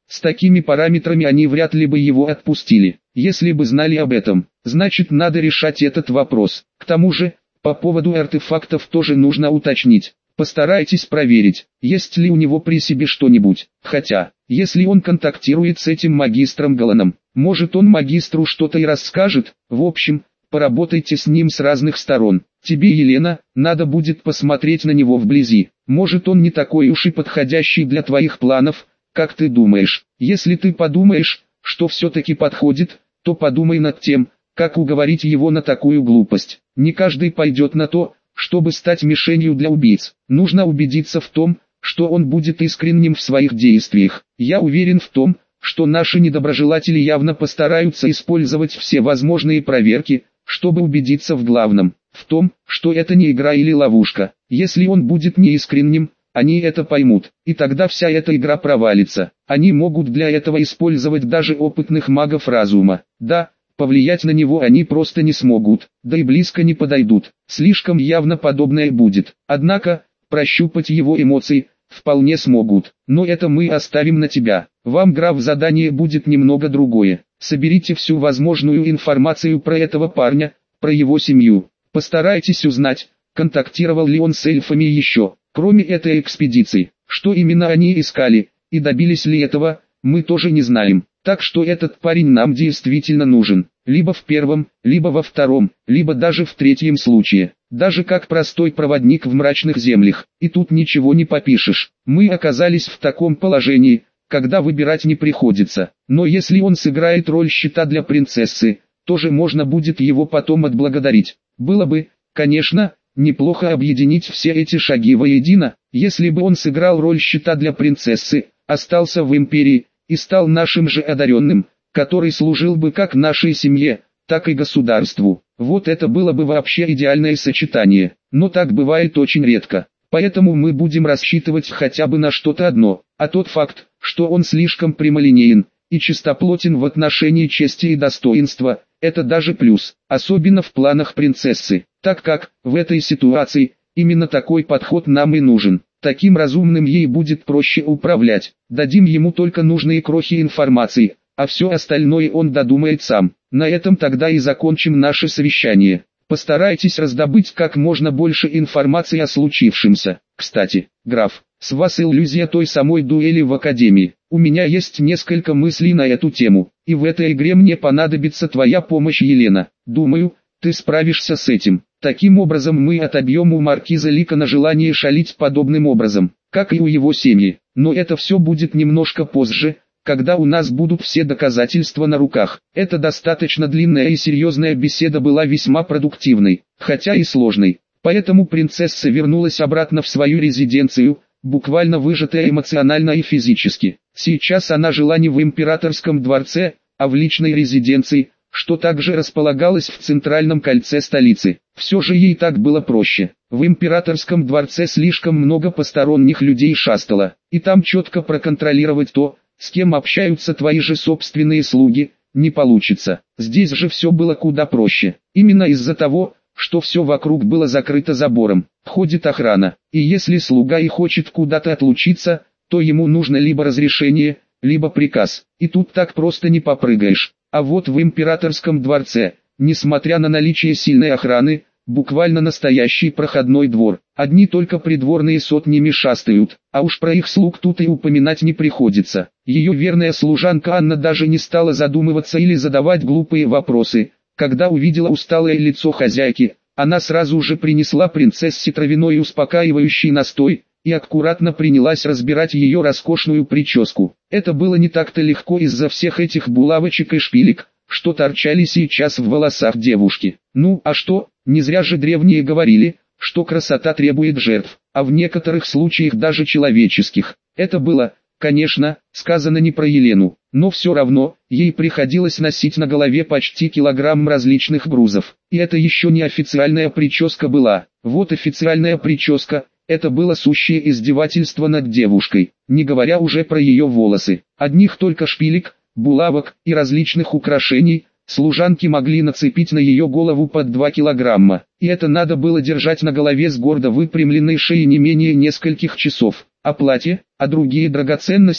С такими параметрами они вряд ли бы его отпустили. Если бы знали об этом, значит надо решать этот вопрос. К тому же, по поводу артефактов тоже нужно уточнить. Постарайтесь проверить, есть ли у него при себе что-нибудь. Хотя, если он контактирует с этим магистром Галаном, может он магистру что-то и расскажет. В общем, поработайте с ним с разных сторон. Тебе, Елена, надо будет посмотреть на него вблизи. Может он не такой уж и подходящий для твоих планов, как ты думаешь. Если ты подумаешь, что все-таки подходит, то подумай над тем, как уговорить его на такую глупость. Не каждый пойдет на то, чтобы стать мишенью для убийц. Нужно убедиться в том, что он будет искренним в своих действиях. Я уверен в том, что наши недоброжелатели явно постараются использовать все возможные проверки, чтобы убедиться в главном, в том, что это не игра или ловушка. Если он будет неискренним, они это поймут, и тогда вся эта игра провалится. Они могут для этого использовать даже опытных магов разума. Да, повлиять на него они просто не смогут, да и близко не подойдут. Слишком явно подобное будет. Однако, прощупать его эмоции вполне смогут. Но это мы оставим на тебя. Вам, граф, задание будет немного другое. Соберите всю возможную информацию про этого парня, про его семью. Постарайтесь узнать, контактировал ли он с эльфами еще, кроме этой экспедиции. Что именно они искали, и добились ли этого, мы тоже не знаем. Так что этот парень нам действительно нужен. Либо в первом, либо во втором, либо даже в третьем случае. Даже как простой проводник в мрачных землях. И тут ничего не попишешь. Мы оказались в таком положении, когда выбирать не приходится. Но если он сыграет роль щита для принцессы, тоже можно будет его потом отблагодарить. Было бы, конечно, неплохо объединить все эти шаги воедино. Если бы он сыграл роль щита для принцессы, остался в империи, и стал нашим же одаренным, который служил бы как нашей семье, так и государству. Вот это было бы вообще идеальное сочетание, но так бывает очень редко. Поэтому мы будем рассчитывать хотя бы на что-то одно, а тот факт, что он слишком прямолинеен и чистоплотен в отношении чести и достоинства, это даже плюс, особенно в планах принцессы, так как, в этой ситуации, именно такой подход нам и нужен. Таким разумным ей будет проще управлять. Дадим ему только нужные крохи информации, а все остальное он додумает сам. На этом тогда и закончим наше совещание. Постарайтесь раздобыть как можно больше информации о случившемся. Кстати, граф, с вас иллюзия той самой дуэли в академии. У меня есть несколько мыслей на эту тему, и в этой игре мне понадобится твоя помощь, Елена. Думаю, ты справишься с этим. Таким образом мы отобьем у маркиза Ликана желание шалить подобным образом, как и у его семьи. Но это все будет немножко позже, когда у нас будут все доказательства на руках. Эта достаточно длинная и серьезная беседа была весьма продуктивной, хотя и сложной. Поэтому принцесса вернулась обратно в свою резиденцию, буквально выжатая эмоционально и физически. Сейчас она жила не в императорском дворце, а в личной резиденции, что также располагалось в центральном кольце столицы. Все же ей так было проще. В императорском дворце слишком много посторонних людей шастало, и там четко проконтролировать то, с кем общаются твои же собственные слуги, не получится. Здесь же все было куда проще. Именно из-за того, что все вокруг было закрыто забором. Ходит охрана, и если слуга и хочет куда-то отлучиться, то ему нужно либо разрешение, либо приказ. И тут так просто не попрыгаешь. А вот в императорском дворце, несмотря на наличие сильной охраны, буквально настоящий проходной двор. Одни только придворные сотнями шастают, а уж про их слуг тут и упоминать не приходится. Ее верная служанка Анна даже не стала задумываться или задавать глупые вопросы. Когда увидела усталое лицо хозяйки, она сразу же принесла принцессе травяной успокаивающий настой и аккуратно принялась разбирать ее роскошную прическу. Это было не так-то легко из-за всех этих булавочек и шпилек, что торчали сейчас в волосах девушки. Ну, а что, не зря же древние говорили, что красота требует жертв, а в некоторых случаях даже человеческих. Это было, конечно, сказано не про Елену, но все равно, ей приходилось носить на голове почти килограмм различных грузов. И это еще не официальная прическа была. Вот официальная прическа. Это было сущее издевательство над девушкой, не говоря уже про ее волосы. Одних только шпилек, булавок и различных украшений служанки могли нацепить на ее голову под два килограмма. И это надо было держать на голове с гордо выпрямленной шеей не менее нескольких часов. А платье, а другие драгоценности,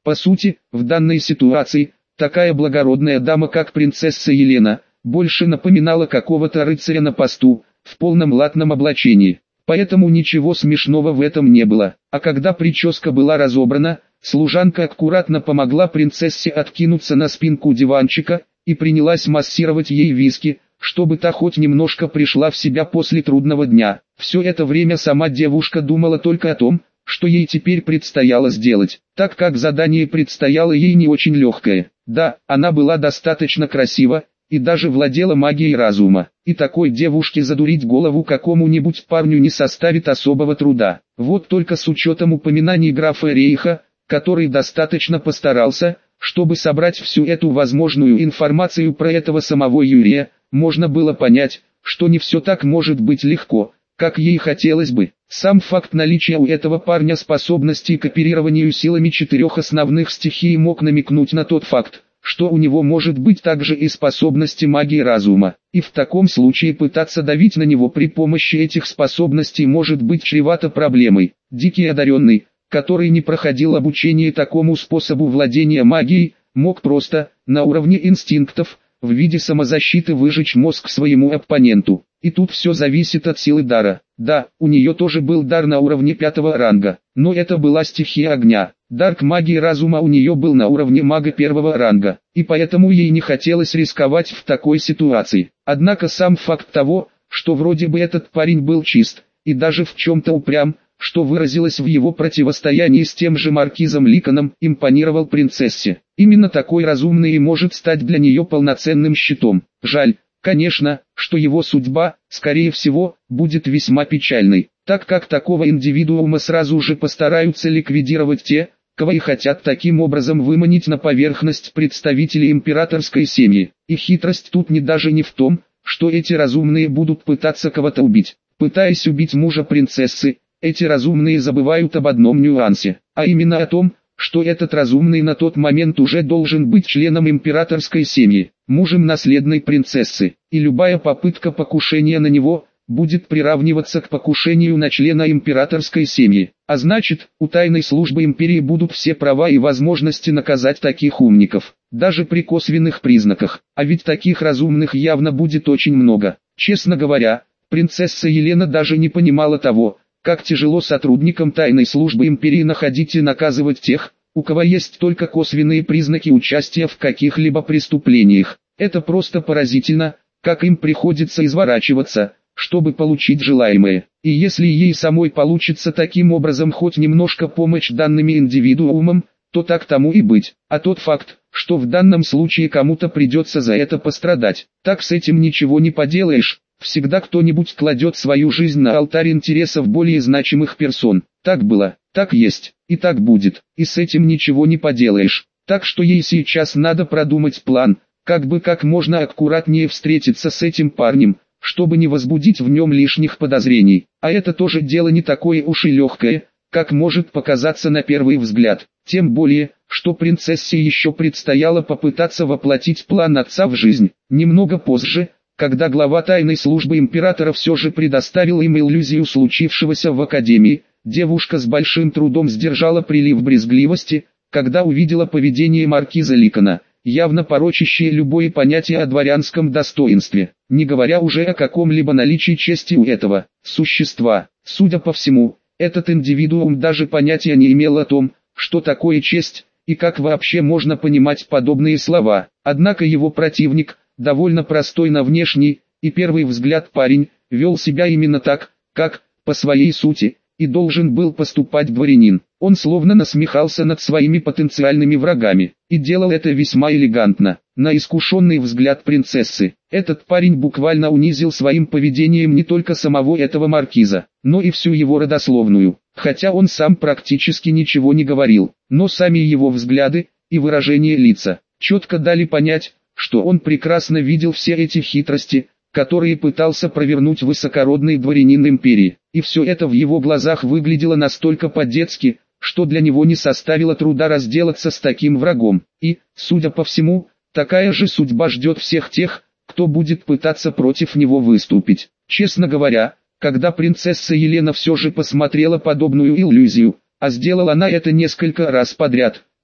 По сути, в данной ситуации, такая благородная дама, как принцесса Елена, больше напоминала какого-то рыцаря на посту, в полном латном облачении. Поэтому ничего смешного в этом не было. А когда прическа была разобрана, служанка аккуратно помогла принцессе откинуться на спинку диванчика и принялась массировать ей виски, чтобы та хоть немножко пришла в себя после трудного дня. Все это время сама девушка думала только о том, что ей теперь предстояло сделать, так как задание предстояло ей не очень легкое. Да, она была достаточно красива, и даже владела магией разума, и такой девушке задурить голову какому-нибудь парню не составит особого труда. Вот только с учетом упоминаний графа Рейха, который достаточно постарался, чтобы собрать всю эту возможную информацию про этого самого Юрия, можно было понять, что не все так может быть легко, как ей хотелось бы. Сам факт наличия у этого парня способностей к оперированию силами четырех основных стихий мог намекнуть на тот факт, что у него может быть также и способности магии разума, и в таком случае пытаться давить на него при помощи этих способностей может быть чревато проблемой. Дикий одаренный, который не проходил обучение такому способу владения магией, мог просто, на уровне инстинктов, в виде самозащиты выжечь мозг своему оппоненту. И тут все зависит от силы дара. Да, у нее тоже был дар на уровне пятого ранга, но это была стихия огня. Дар к магии разума у нее был на уровне мага первого ранга, и поэтому ей не хотелось рисковать в такой ситуации. Однако сам факт того, что вроде бы этот парень был чист, и даже в чем-то упрям, что выразилось в его противостоянии с тем же маркизом Ликаном, импонировал принцессе. Именно такой разумный и может стать для нее полноценным щитом. Жаль, конечно, что его судьба, скорее всего, будет весьма печальной, так как такого индивидуума сразу же постараются ликвидировать те, кого и хотят таким образом выманить на поверхность представители императорской семьи. И хитрость тут не даже не в том, что эти разумные будут пытаться кого-то убить. Пытаясь убить мужа принцессы, эти разумные забывают об одном нюансе, а именно о том, что этот разумный на тот момент уже должен быть членом императорской семьи, мужем наследной принцессы, и любая попытка покушения на него будет приравниваться к покушению на члена императорской семьи. А значит, у тайной службы империи будут все права и возможности наказать таких умников, даже при косвенных признаках, а ведь таких разумных явно будет очень много. Честно говоря, принцесса Елена даже не понимала того, как тяжело сотрудникам тайной службы империи находить и наказывать тех, у кого есть только косвенные признаки участия в каких-либо преступлениях. Это просто поразительно, как им приходится изворачиваться, чтобы получить желаемое. И если ей самой получится таким образом хоть немножко помочь данным индивидуумам, то так тому и быть. А тот факт, что в данном случае кому-то придется за это пострадать, так с этим ничего не поделаешь. Всегда кто-нибудь кладет свою жизнь на алтарь интересов более значимых персон. Так было, так есть, и так будет, и с этим ничего не поделаешь. Так что ей сейчас надо продумать план, как бы как можно аккуратнее встретиться с этим парнем, чтобы не возбудить в нем лишних подозрений. А это тоже дело не такое уж и легкое, как может показаться на первый взгляд. Тем более, что принцессе еще предстояло попытаться воплотить план отца в жизнь. Немного позже, когда глава тайной службы императора все же предоставил им иллюзию случившегося в академии, девушка с большим трудом сдержала прилив брезгливости, когда увидела поведение маркиза Ликана, явно порочащее любое понятие о дворянском достоинстве, не говоря уже о каком-либо наличии чести у этого существа. Судя по всему, этот индивидуум даже понятия не имел о том, что такое честь, и как вообще можно понимать подобные слова. Однако его противник, довольно простой на внешний и первый взгляд парень, вел себя именно так, как, по своей сути, и должен был поступать дворянин. Он словно насмехался над своими потенциальными врагами, и делал это весьма элегантно. На искушенный взгляд принцессы, этот парень буквально унизил своим поведением не только самого этого маркиза, но и всю его родословную, хотя он сам практически ничего не говорил, но сами его взгляды и выражение лица четко дали понять, что он прекрасно видел все эти хитрости, которые пытался провернуть высокородный дворянин империи, и все это в его глазах выглядело настолько по-детски, что для него не составило труда разделаться с таким врагом, и, судя по всему, такая же судьба ждет всех тех, кто будет пытаться против него выступить. Честно говоря, когда принцесса Елена все же посмотрела подобную иллюзию, а сделала она это несколько раз подряд,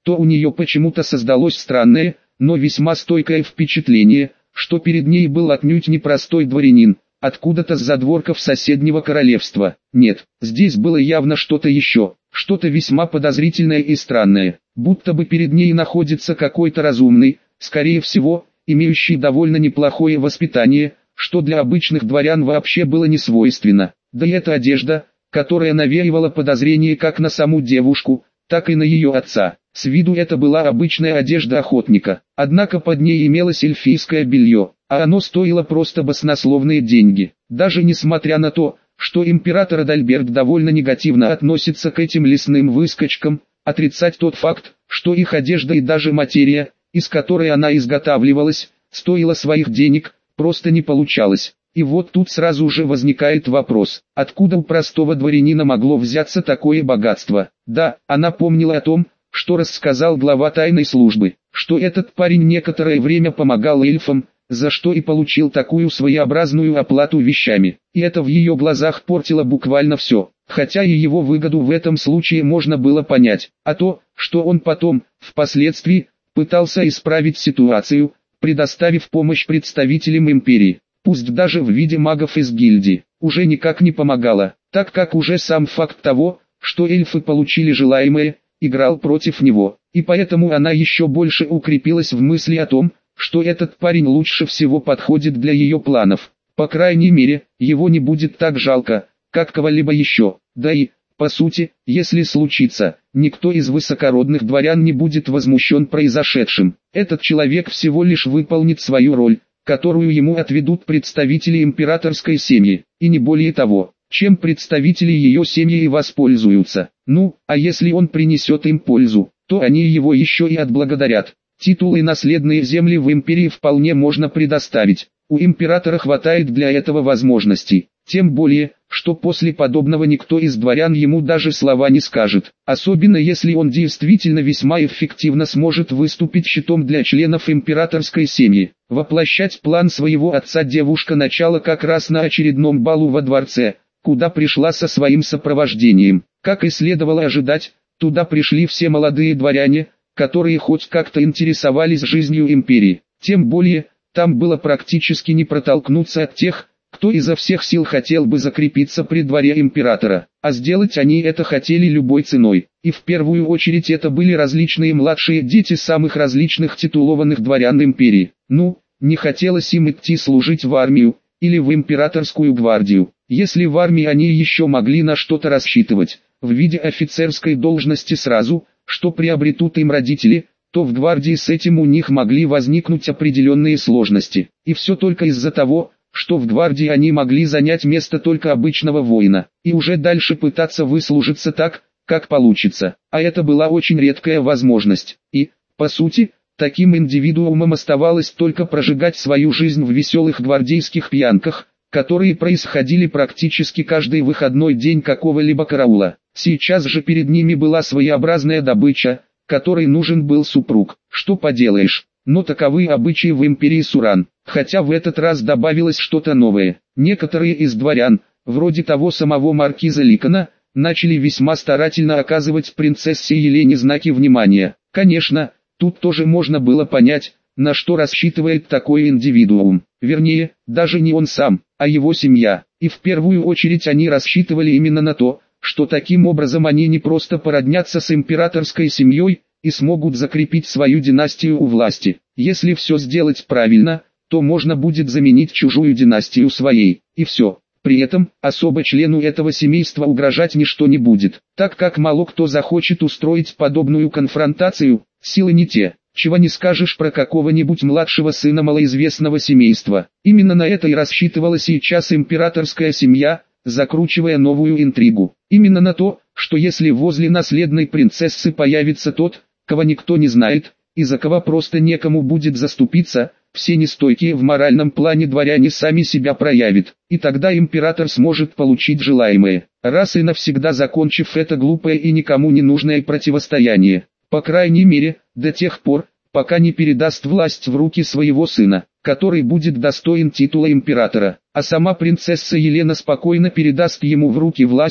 то у нее почему-то создалось странное, но весьма стойкое впечатление, что перед ней был отнюдь не простой дворянин, откуда-то с задворков соседнего королевства. Нет, здесь было явно что-то еще, что-то весьма подозрительное и странное, будто бы перед ней находится какой-то разумный, скорее всего, имеющий довольно неплохое воспитание, что для обычных дворян вообще было не свойственно. Да и эта одежда, которая навеивала подозрение как на саму девушку, так и на ее отца. С виду это была обычная одежда охотника, однако под ней имелось эльфийское белье, а оно стоило просто баснословные деньги. Даже несмотря на то, что император Адальберт довольно негативно относится к этим лесным выскочкам, отрицать тот факт, что их одежда и даже материя, из которой она изготавливалась, стоила своих денег, просто не получалось. И вот тут сразу же возникает вопрос, откуда у простого дворянина могло взяться такое богатство? Да, она помнила о том, что рассказал глава тайной службы, что этот парень некоторое время помогал эльфам, за что и получил такую своеобразную оплату вещами. И это в ее глазах портило буквально все, хотя и его выгоду в этом случае можно было понять. А то, что он потом, впоследствии, пытался исправить ситуацию, предоставив помощь представителям империи, пусть даже в виде магов из гильдии, уже никак не помогало, так как уже сам факт того, что эльфы получили желаемое, играл против него, и поэтому она еще больше укрепилась в мысли о том, что этот парень лучше всего подходит для ее планов. По крайней мере, его не будет так жалко, как кого-либо еще, да и, по сути, если случится, никто из высокородных дворян не будет возмущен произошедшим. Этот человек всего лишь выполнит свою роль, которую ему отведут представители императорской семьи, и не более того, чем представители ее семьи и воспользуются. Ну, а если он принесет им пользу, то они его еще и отблагодарят. Титулы и наследные земли в империи вполне можно предоставить, у императора хватает для этого возможностей. Тем более, что после подобного никто из дворян ему даже слова не скажет, особенно если он действительно весьма эффективно сможет выступить щитом для членов императорской семьи. Воплощать план своего отца девушка начала как раз на очередном балу во дворце, куда пришла со своим сопровождением. Как и следовало ожидать, туда пришли все молодые дворяне, которые хоть как-то интересовались жизнью империи. Тем более, там было практически не протолкнуться от тех, кто изо всех сил хотел бы закрепиться при дворе императора, а сделать они это хотели любой ценой. И в первую очередь это были различные младшие дети самых различных титулованных дворян империи. Ну, не хотелось им идти служить в армию, или в императорскую гвардию. Если в армии они еще могли на что-то рассчитывать, в виде офицерской должности сразу, что приобретут им родители, то в гвардии с этим у них могли возникнуть определенные сложности. И все только из-за того, что в гвардии они могли занять место только обычного воина, и уже дальше пытаться выслужиться так, как получится. А это была очень редкая возможность. И, по сути, таким индивидуумам оставалось только прожигать свою жизнь в веселых гвардейских пьянках, которые происходили практически каждый выходной день какого-либо караула. Сейчас же перед ними была своеобразная добыча, которой нужен был супруг. Что поделаешь, но таковы обычаи в империи Суран. Хотя в этот раз добавилось что-то новое. Некоторые из дворян, вроде того самого маркиза Ликона, начали весьма старательно оказывать принцессе Елене знаки внимания. Конечно, тут тоже можно было понять, на что рассчитывает такой индивидуум. Вернее, даже не он сам, а его семья. И в первую очередь они рассчитывали именно на то, что таким образом они не просто породнятся с императорской семьей и смогут закрепить свою династию у власти. Если все сделать правильно, то можно будет заменить чужую династию своей, и все. При этом, особо члену этого семейства угрожать ничто не будет, так как мало кто захочет устроить подобную конфронтацию, силы не те. Чего не скажешь про какого-нибудь младшего сына малоизвестного семейства. Именно на это и рассчитывала сейчас императорская семья, закручивая новую интригу. Именно на то, что если возле наследной принцессы появится тот, кого никто не знает, и за кого просто некому будет заступиться, все нестойкие в моральном плане дворяне сами себя проявят, и тогда император сможет получить желаемое, раз и навсегда закончив это глупое и никому не нужное противостояние. По крайней мере, до тех пор, пока не передаст власть в руки своего сына, который будет достоин титула императора, а сама принцесса Елена спокойно передаст ему в руки власть,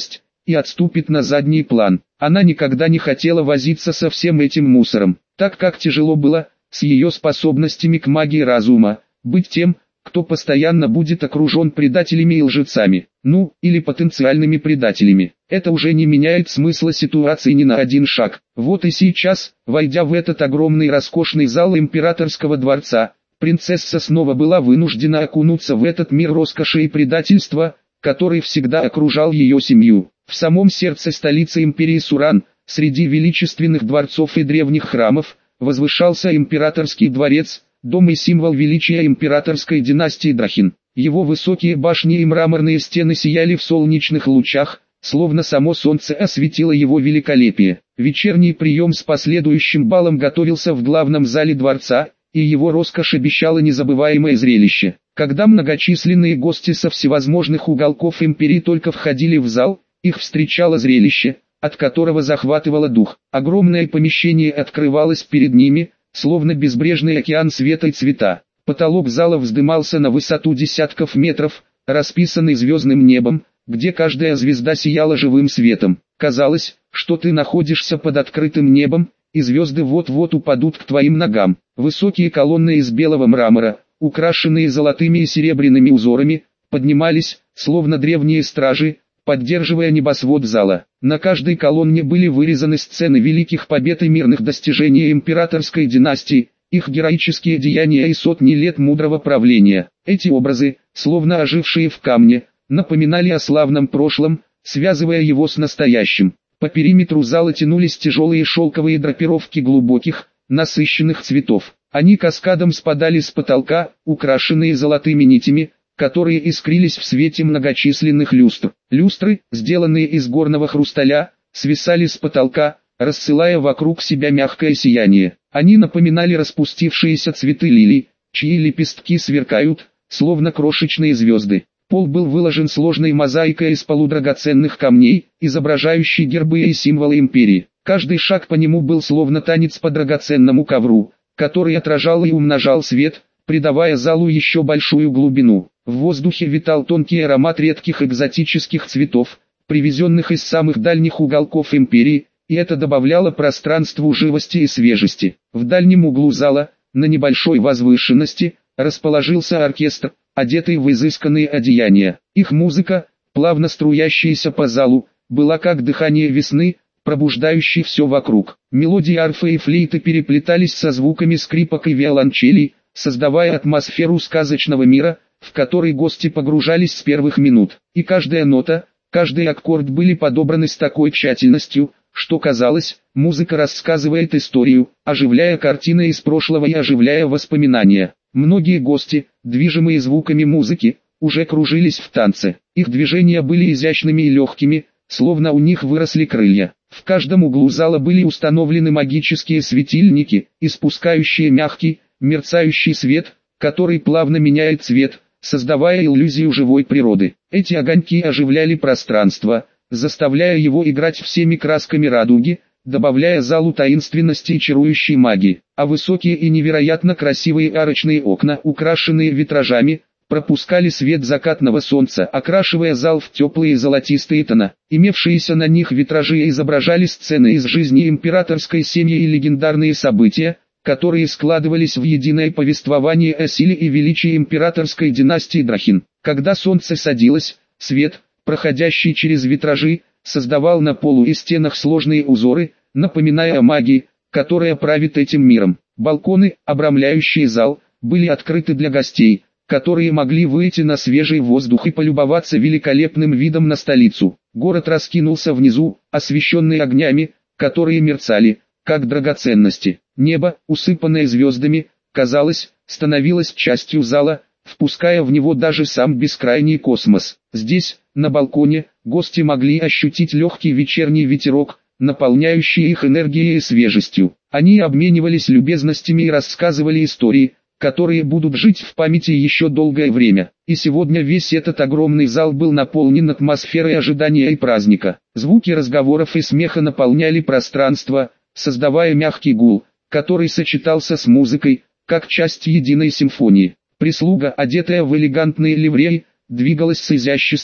и отступит на задний план. Она никогда не хотела возиться со всем этим мусором, так как тяжело было, с ее способностями к магии разума, быть тем, кто постоянно будет окружен предателями и лжецами, ну, или потенциальными предателями. Это уже не меняет смысла ситуации ни на один шаг. Вот и сейчас, войдя в этот огромный роскошный зал императорского дворца, принцесса снова была вынуждена окунуться в этот мир роскоши и предательства, который всегда окружал ее семью. В самом сердце столицы империи Суран, среди величественных дворцов и древних храмов, возвышался императорский дворец, дом и символ величия императорской династии Драхин. Его высокие башни и мраморные стены сияли в солнечных лучах, словно само солнце осветило его великолепие. Вечерний прием с последующим балом готовился в главном зале дворца, и его роскошь обещала незабываемое зрелище. Когда многочисленные гости со всевозможных уголков империи только входили в зал, их встречало зрелище, от которого захватывало дух. Огромное помещение открывалось перед ними, словно безбрежный океан света и цвета. Потолок зала вздымался на высоту десятков метров, расписанный звездным небом, где каждая звезда сияла живым светом. Казалось, что ты находишься под открытым небом, и звезды вот-вот упадут к твоим ногам. Высокие колонны из белого мрамора, украшенные золотыми и серебряными узорами, поднимались, словно древние стражи, поддерживая небосвод зала. На каждой колонне были вырезаны сцены великих побед и мирных достижений императорской династии, их героические деяния и сотни лет мудрого правления. Эти образы, словно ожившие в камне, напоминали о славном прошлом, связывая его с настоящим. По периметру зала тянулись тяжелые шелковые драпировки глубоких, насыщенных цветов. Они каскадом спадали с потолка, украшенные золотыми нитями, которые искрились в свете многочисленных люстр. Люстры, сделанные из горного хрусталя, свисали с потолка, рассылая вокруг себя мягкое сияние. Они напоминали распустившиеся цветы лилий, чьи лепестки сверкают, словно крошечные звезды. Пол был выложен сложной мозаикой из полудрагоценных камней, изображающей гербы и символы империи. Каждый шаг по нему был словно танец по драгоценному ковру, который отражал и умножал свет, придавая залу еще большую глубину. В воздухе витал тонкий аромат редких экзотических цветов, привезенных из самых дальних уголков империи, и это добавляло пространству живости и свежести. В дальнем углу зала, на небольшой возвышенности, расположился оркестр, одетый в изысканные одеяния. Их музыка, плавно струящаяся по залу, была как дыхание весны, пробуждающей все вокруг. Мелодии арфы и флейты переплетались со звуками скрипок и виолончелей, создавая атмосферу сказочного мира, в который гости погружались с первых минут. И каждая нота, каждый аккорд были подобраны с такой тщательностью, что казалось, музыка рассказывает историю, оживляя картины из прошлого и оживляя воспоминания. Многие гости, движимые звуками музыки, уже кружились в танце. Их движения были изящными и легкими, словно у них выросли крылья. В каждом углу зала были установлены магические светильники, испускающие мягкий, мерцающий свет, который плавно меняет цвет, создавая иллюзию живой природы. Эти огоньки оживляли пространство, заставляя его играть всеми красками радуги, добавляя залу таинственности и чарующей магии. А высокие и невероятно красивые арочные окна, украшенные витражами, пропускали свет закатного солнца, окрашивая зал в теплые золотистые тона. Имевшиеся на них витражи изображали сцены из жизни императорской семьи и легендарные события, которые складывались в единое повествование о силе и величии императорской династии Драхин. Когда солнце садилось, свет, проходящий через витражи, создавал на полу и стенах сложные узоры, напоминая о магии, которая правит этим миром. Балконы, обрамляющие зал, были открыты для гостей, которые могли выйти на свежий воздух и полюбоваться великолепным видом на столицу. Город раскинулся внизу, освещенный огнями, которые мерцали, как драгоценности. Небо, усыпанное звездами, казалось, становилось частью зала, впуская в него даже сам бескрайний космос. Здесь, на балконе, гости могли ощутить легкий вечерний ветерок, наполняющий их энергией и свежестью. Они обменивались любезностями и рассказывали истории, которые будут жить в памяти еще долгое время. И сегодня весь этот огромный зал был наполнен атмосферой ожидания и праздника. Звуки разговоров и смеха наполняли пространство, создавая мягкий гул, который сочетался с музыкой, как часть единой симфонии. Прислуга, одетая в элегантные ливреи, двигалась с изяществом,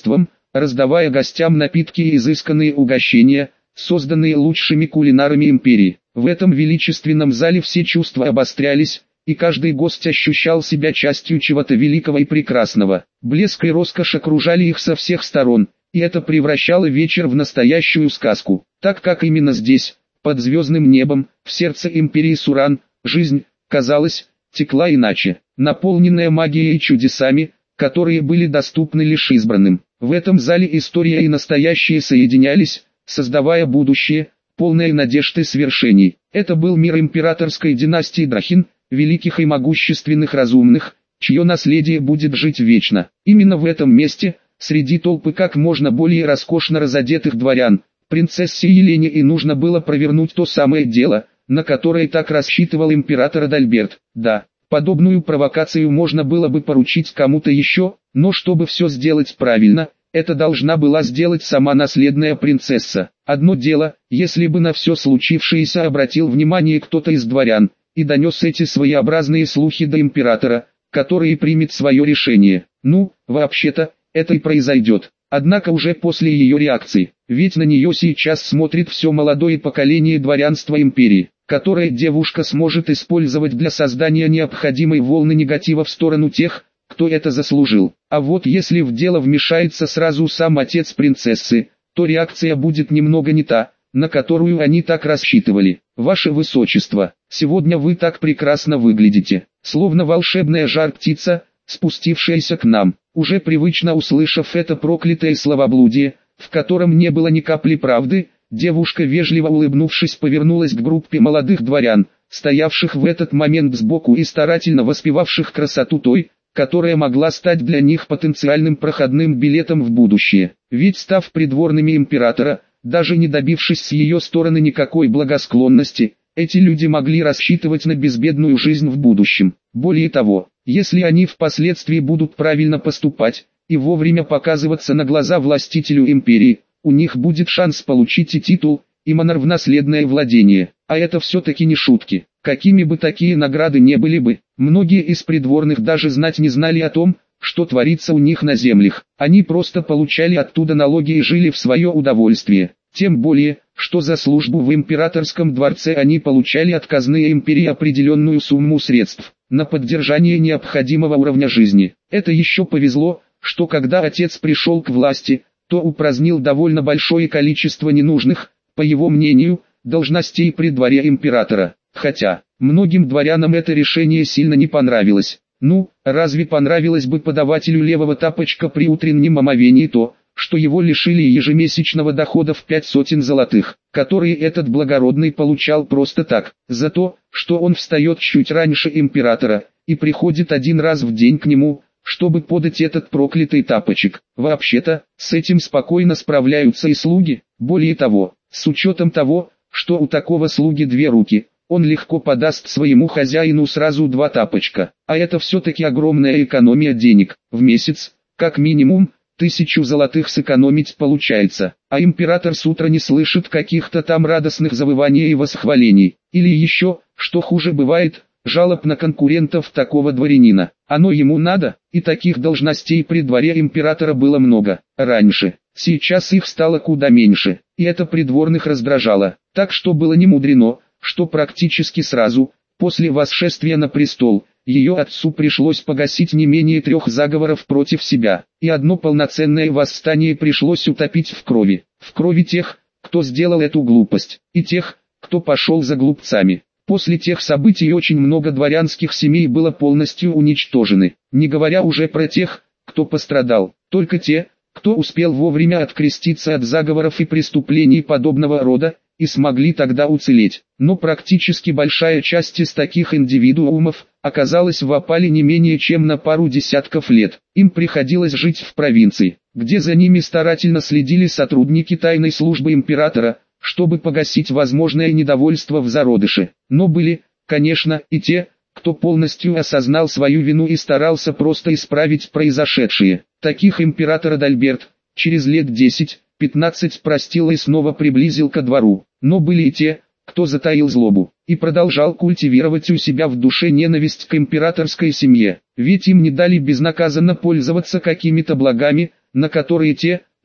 раздавая гостям напитки и изысканные угощения, созданные лучшими кулинарами империи. В этом величественном зале все чувства обострялись, и каждый гость ощущал себя частью чего-то великого и прекрасного. Блеск и роскошь окружали их со всех сторон, и это превращало вечер в настоящую сказку, так как именно здесь, под звездным небом, в сердце империи Суран, жизнь, казалось, текла иначе, наполненная магией и чудесами, которые были доступны лишь избранным. В этом зале история и настоящее соединялись, создавая будущее, полное надежд и свершений. Это был мир императорской династии Драхин, великих и могущественных разумных, чье наследие будет жить вечно. Именно в этом месте, среди толпы как можно более роскошно разодетых дворян, принцессе Елене и нужно было провернуть то самое дело, на которое так рассчитывал император Адальберт. Да, подобную провокацию можно было бы поручить кому-то еще, но чтобы все сделать правильно, это должна была сделать сама наследная принцесса. Одно дело, если бы на все случившееся обратил внимание кто-то из дворян, и донес эти своеобразные слухи до императора, который и примет свое решение. Ну, вообще-то, это и произойдет. Однако уже после ее реакции, ведь на нее сейчас смотрит все молодое поколение дворянства империи, которое девушка сможет использовать для создания необходимой волны негатива в сторону тех, кто это заслужил. А вот если в дело вмешается сразу сам отец принцессы, то реакция будет немного не та, на которую они так рассчитывали. Ваше Высочество, сегодня вы так прекрасно выглядите, словно волшебная жар-птица, спустившаяся к нам. Уже привычно услышав это проклятое словоблудие, в котором не было ни капли правды, девушка, вежливо улыбнувшись, повернулась к группе молодых дворян, стоявших в этот момент сбоку и старательно воспевавших красоту той, которая могла стать для них потенциальным проходным билетом в будущее. Ведь став придворными императора, даже не добившись с ее стороны никакой благосклонности, эти люди могли рассчитывать на безбедную жизнь в будущем. Более того, если они впоследствии будут правильно поступать и вовремя показываться на глаза властителю империи, у них будет шанс получить и титул, и манор в наследное владение. А это все-таки не шутки. Какими бы такие награды не были бы, многие из придворных даже знать не знали о том, что творится у них на землях. Они просто получали оттуда налоги и жили в свое удовольствие. Тем более, что за службу в императорском дворце они получали от казны империи определенную сумму средств на поддержание необходимого уровня жизни. Это еще повезло, что когда отец пришел к власти, то упразднил довольно большое количество ненужных, по его мнению, должностей при дворе императора. Хотя, многим дворянам это решение сильно не понравилось. Ну, разве понравилось бы подавателю левого тапочка при утреннем омовении то, что его лишили ежемесячного дохода в пять сотен золотых, которые этот благородный получал просто так, за то, что он встает чуть раньше императора, и приходит один раз в день к нему, чтобы подать этот проклятый тапочек. Вообще-то, с этим спокойно справляются и слуги. Более того, с учетом того, что у такого слуги две руки, он легко подаст своему хозяину сразу два тапочка. А это все-таки огромная экономия денег. В месяц, как минимум, тысячу золотых сэкономить получается. А император с утра не слышит каких-то там радостных завываний и восхвалений. Или еще, что хуже бывает, жалоб на конкурентов такого дворянина. Оно ему надо, и таких должностей при дворе императора было много. Раньше. Сейчас их стало куда меньше, и это придворных раздражало. Так что было не мудрено, что практически сразу, после восшествия на престол, ее отцу пришлось погасить не менее трех заговоров против себя, и одно полноценное восстание пришлось утопить в крови. В крови тех, кто сделал эту глупость, и тех, кто пошел за глупцами. После тех событий очень много дворянских семей было полностью уничтожены, не говоря уже про тех, кто пострадал. Только те, кто успел вовремя откреститься от заговоров и преступлений подобного рода, и смогли тогда уцелеть. Но практически большая часть из таких индивидуумов оказалась в опале не менее чем на пару десятков лет. Им приходилось жить в провинции, где за ними старательно следили сотрудники тайной службы императора, чтобы погасить возможное недовольство в зародыше. Но были, конечно, и те, кто полностью осознал свою вину и старался просто исправить произошедшее. Таких император Адальберт, через лет десять-пятнадцать простил и снова приблизил ко двору. Но были и те, кто затаил злобу, и продолжал культивировать у себя в душе ненависть к императорской семье. Ведь им не дали безнаказанно пользоваться какими-то благами, на которые те,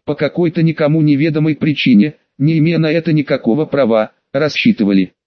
по какой-то никому неведомой причине, не имея на это никакого права, рассчитывали.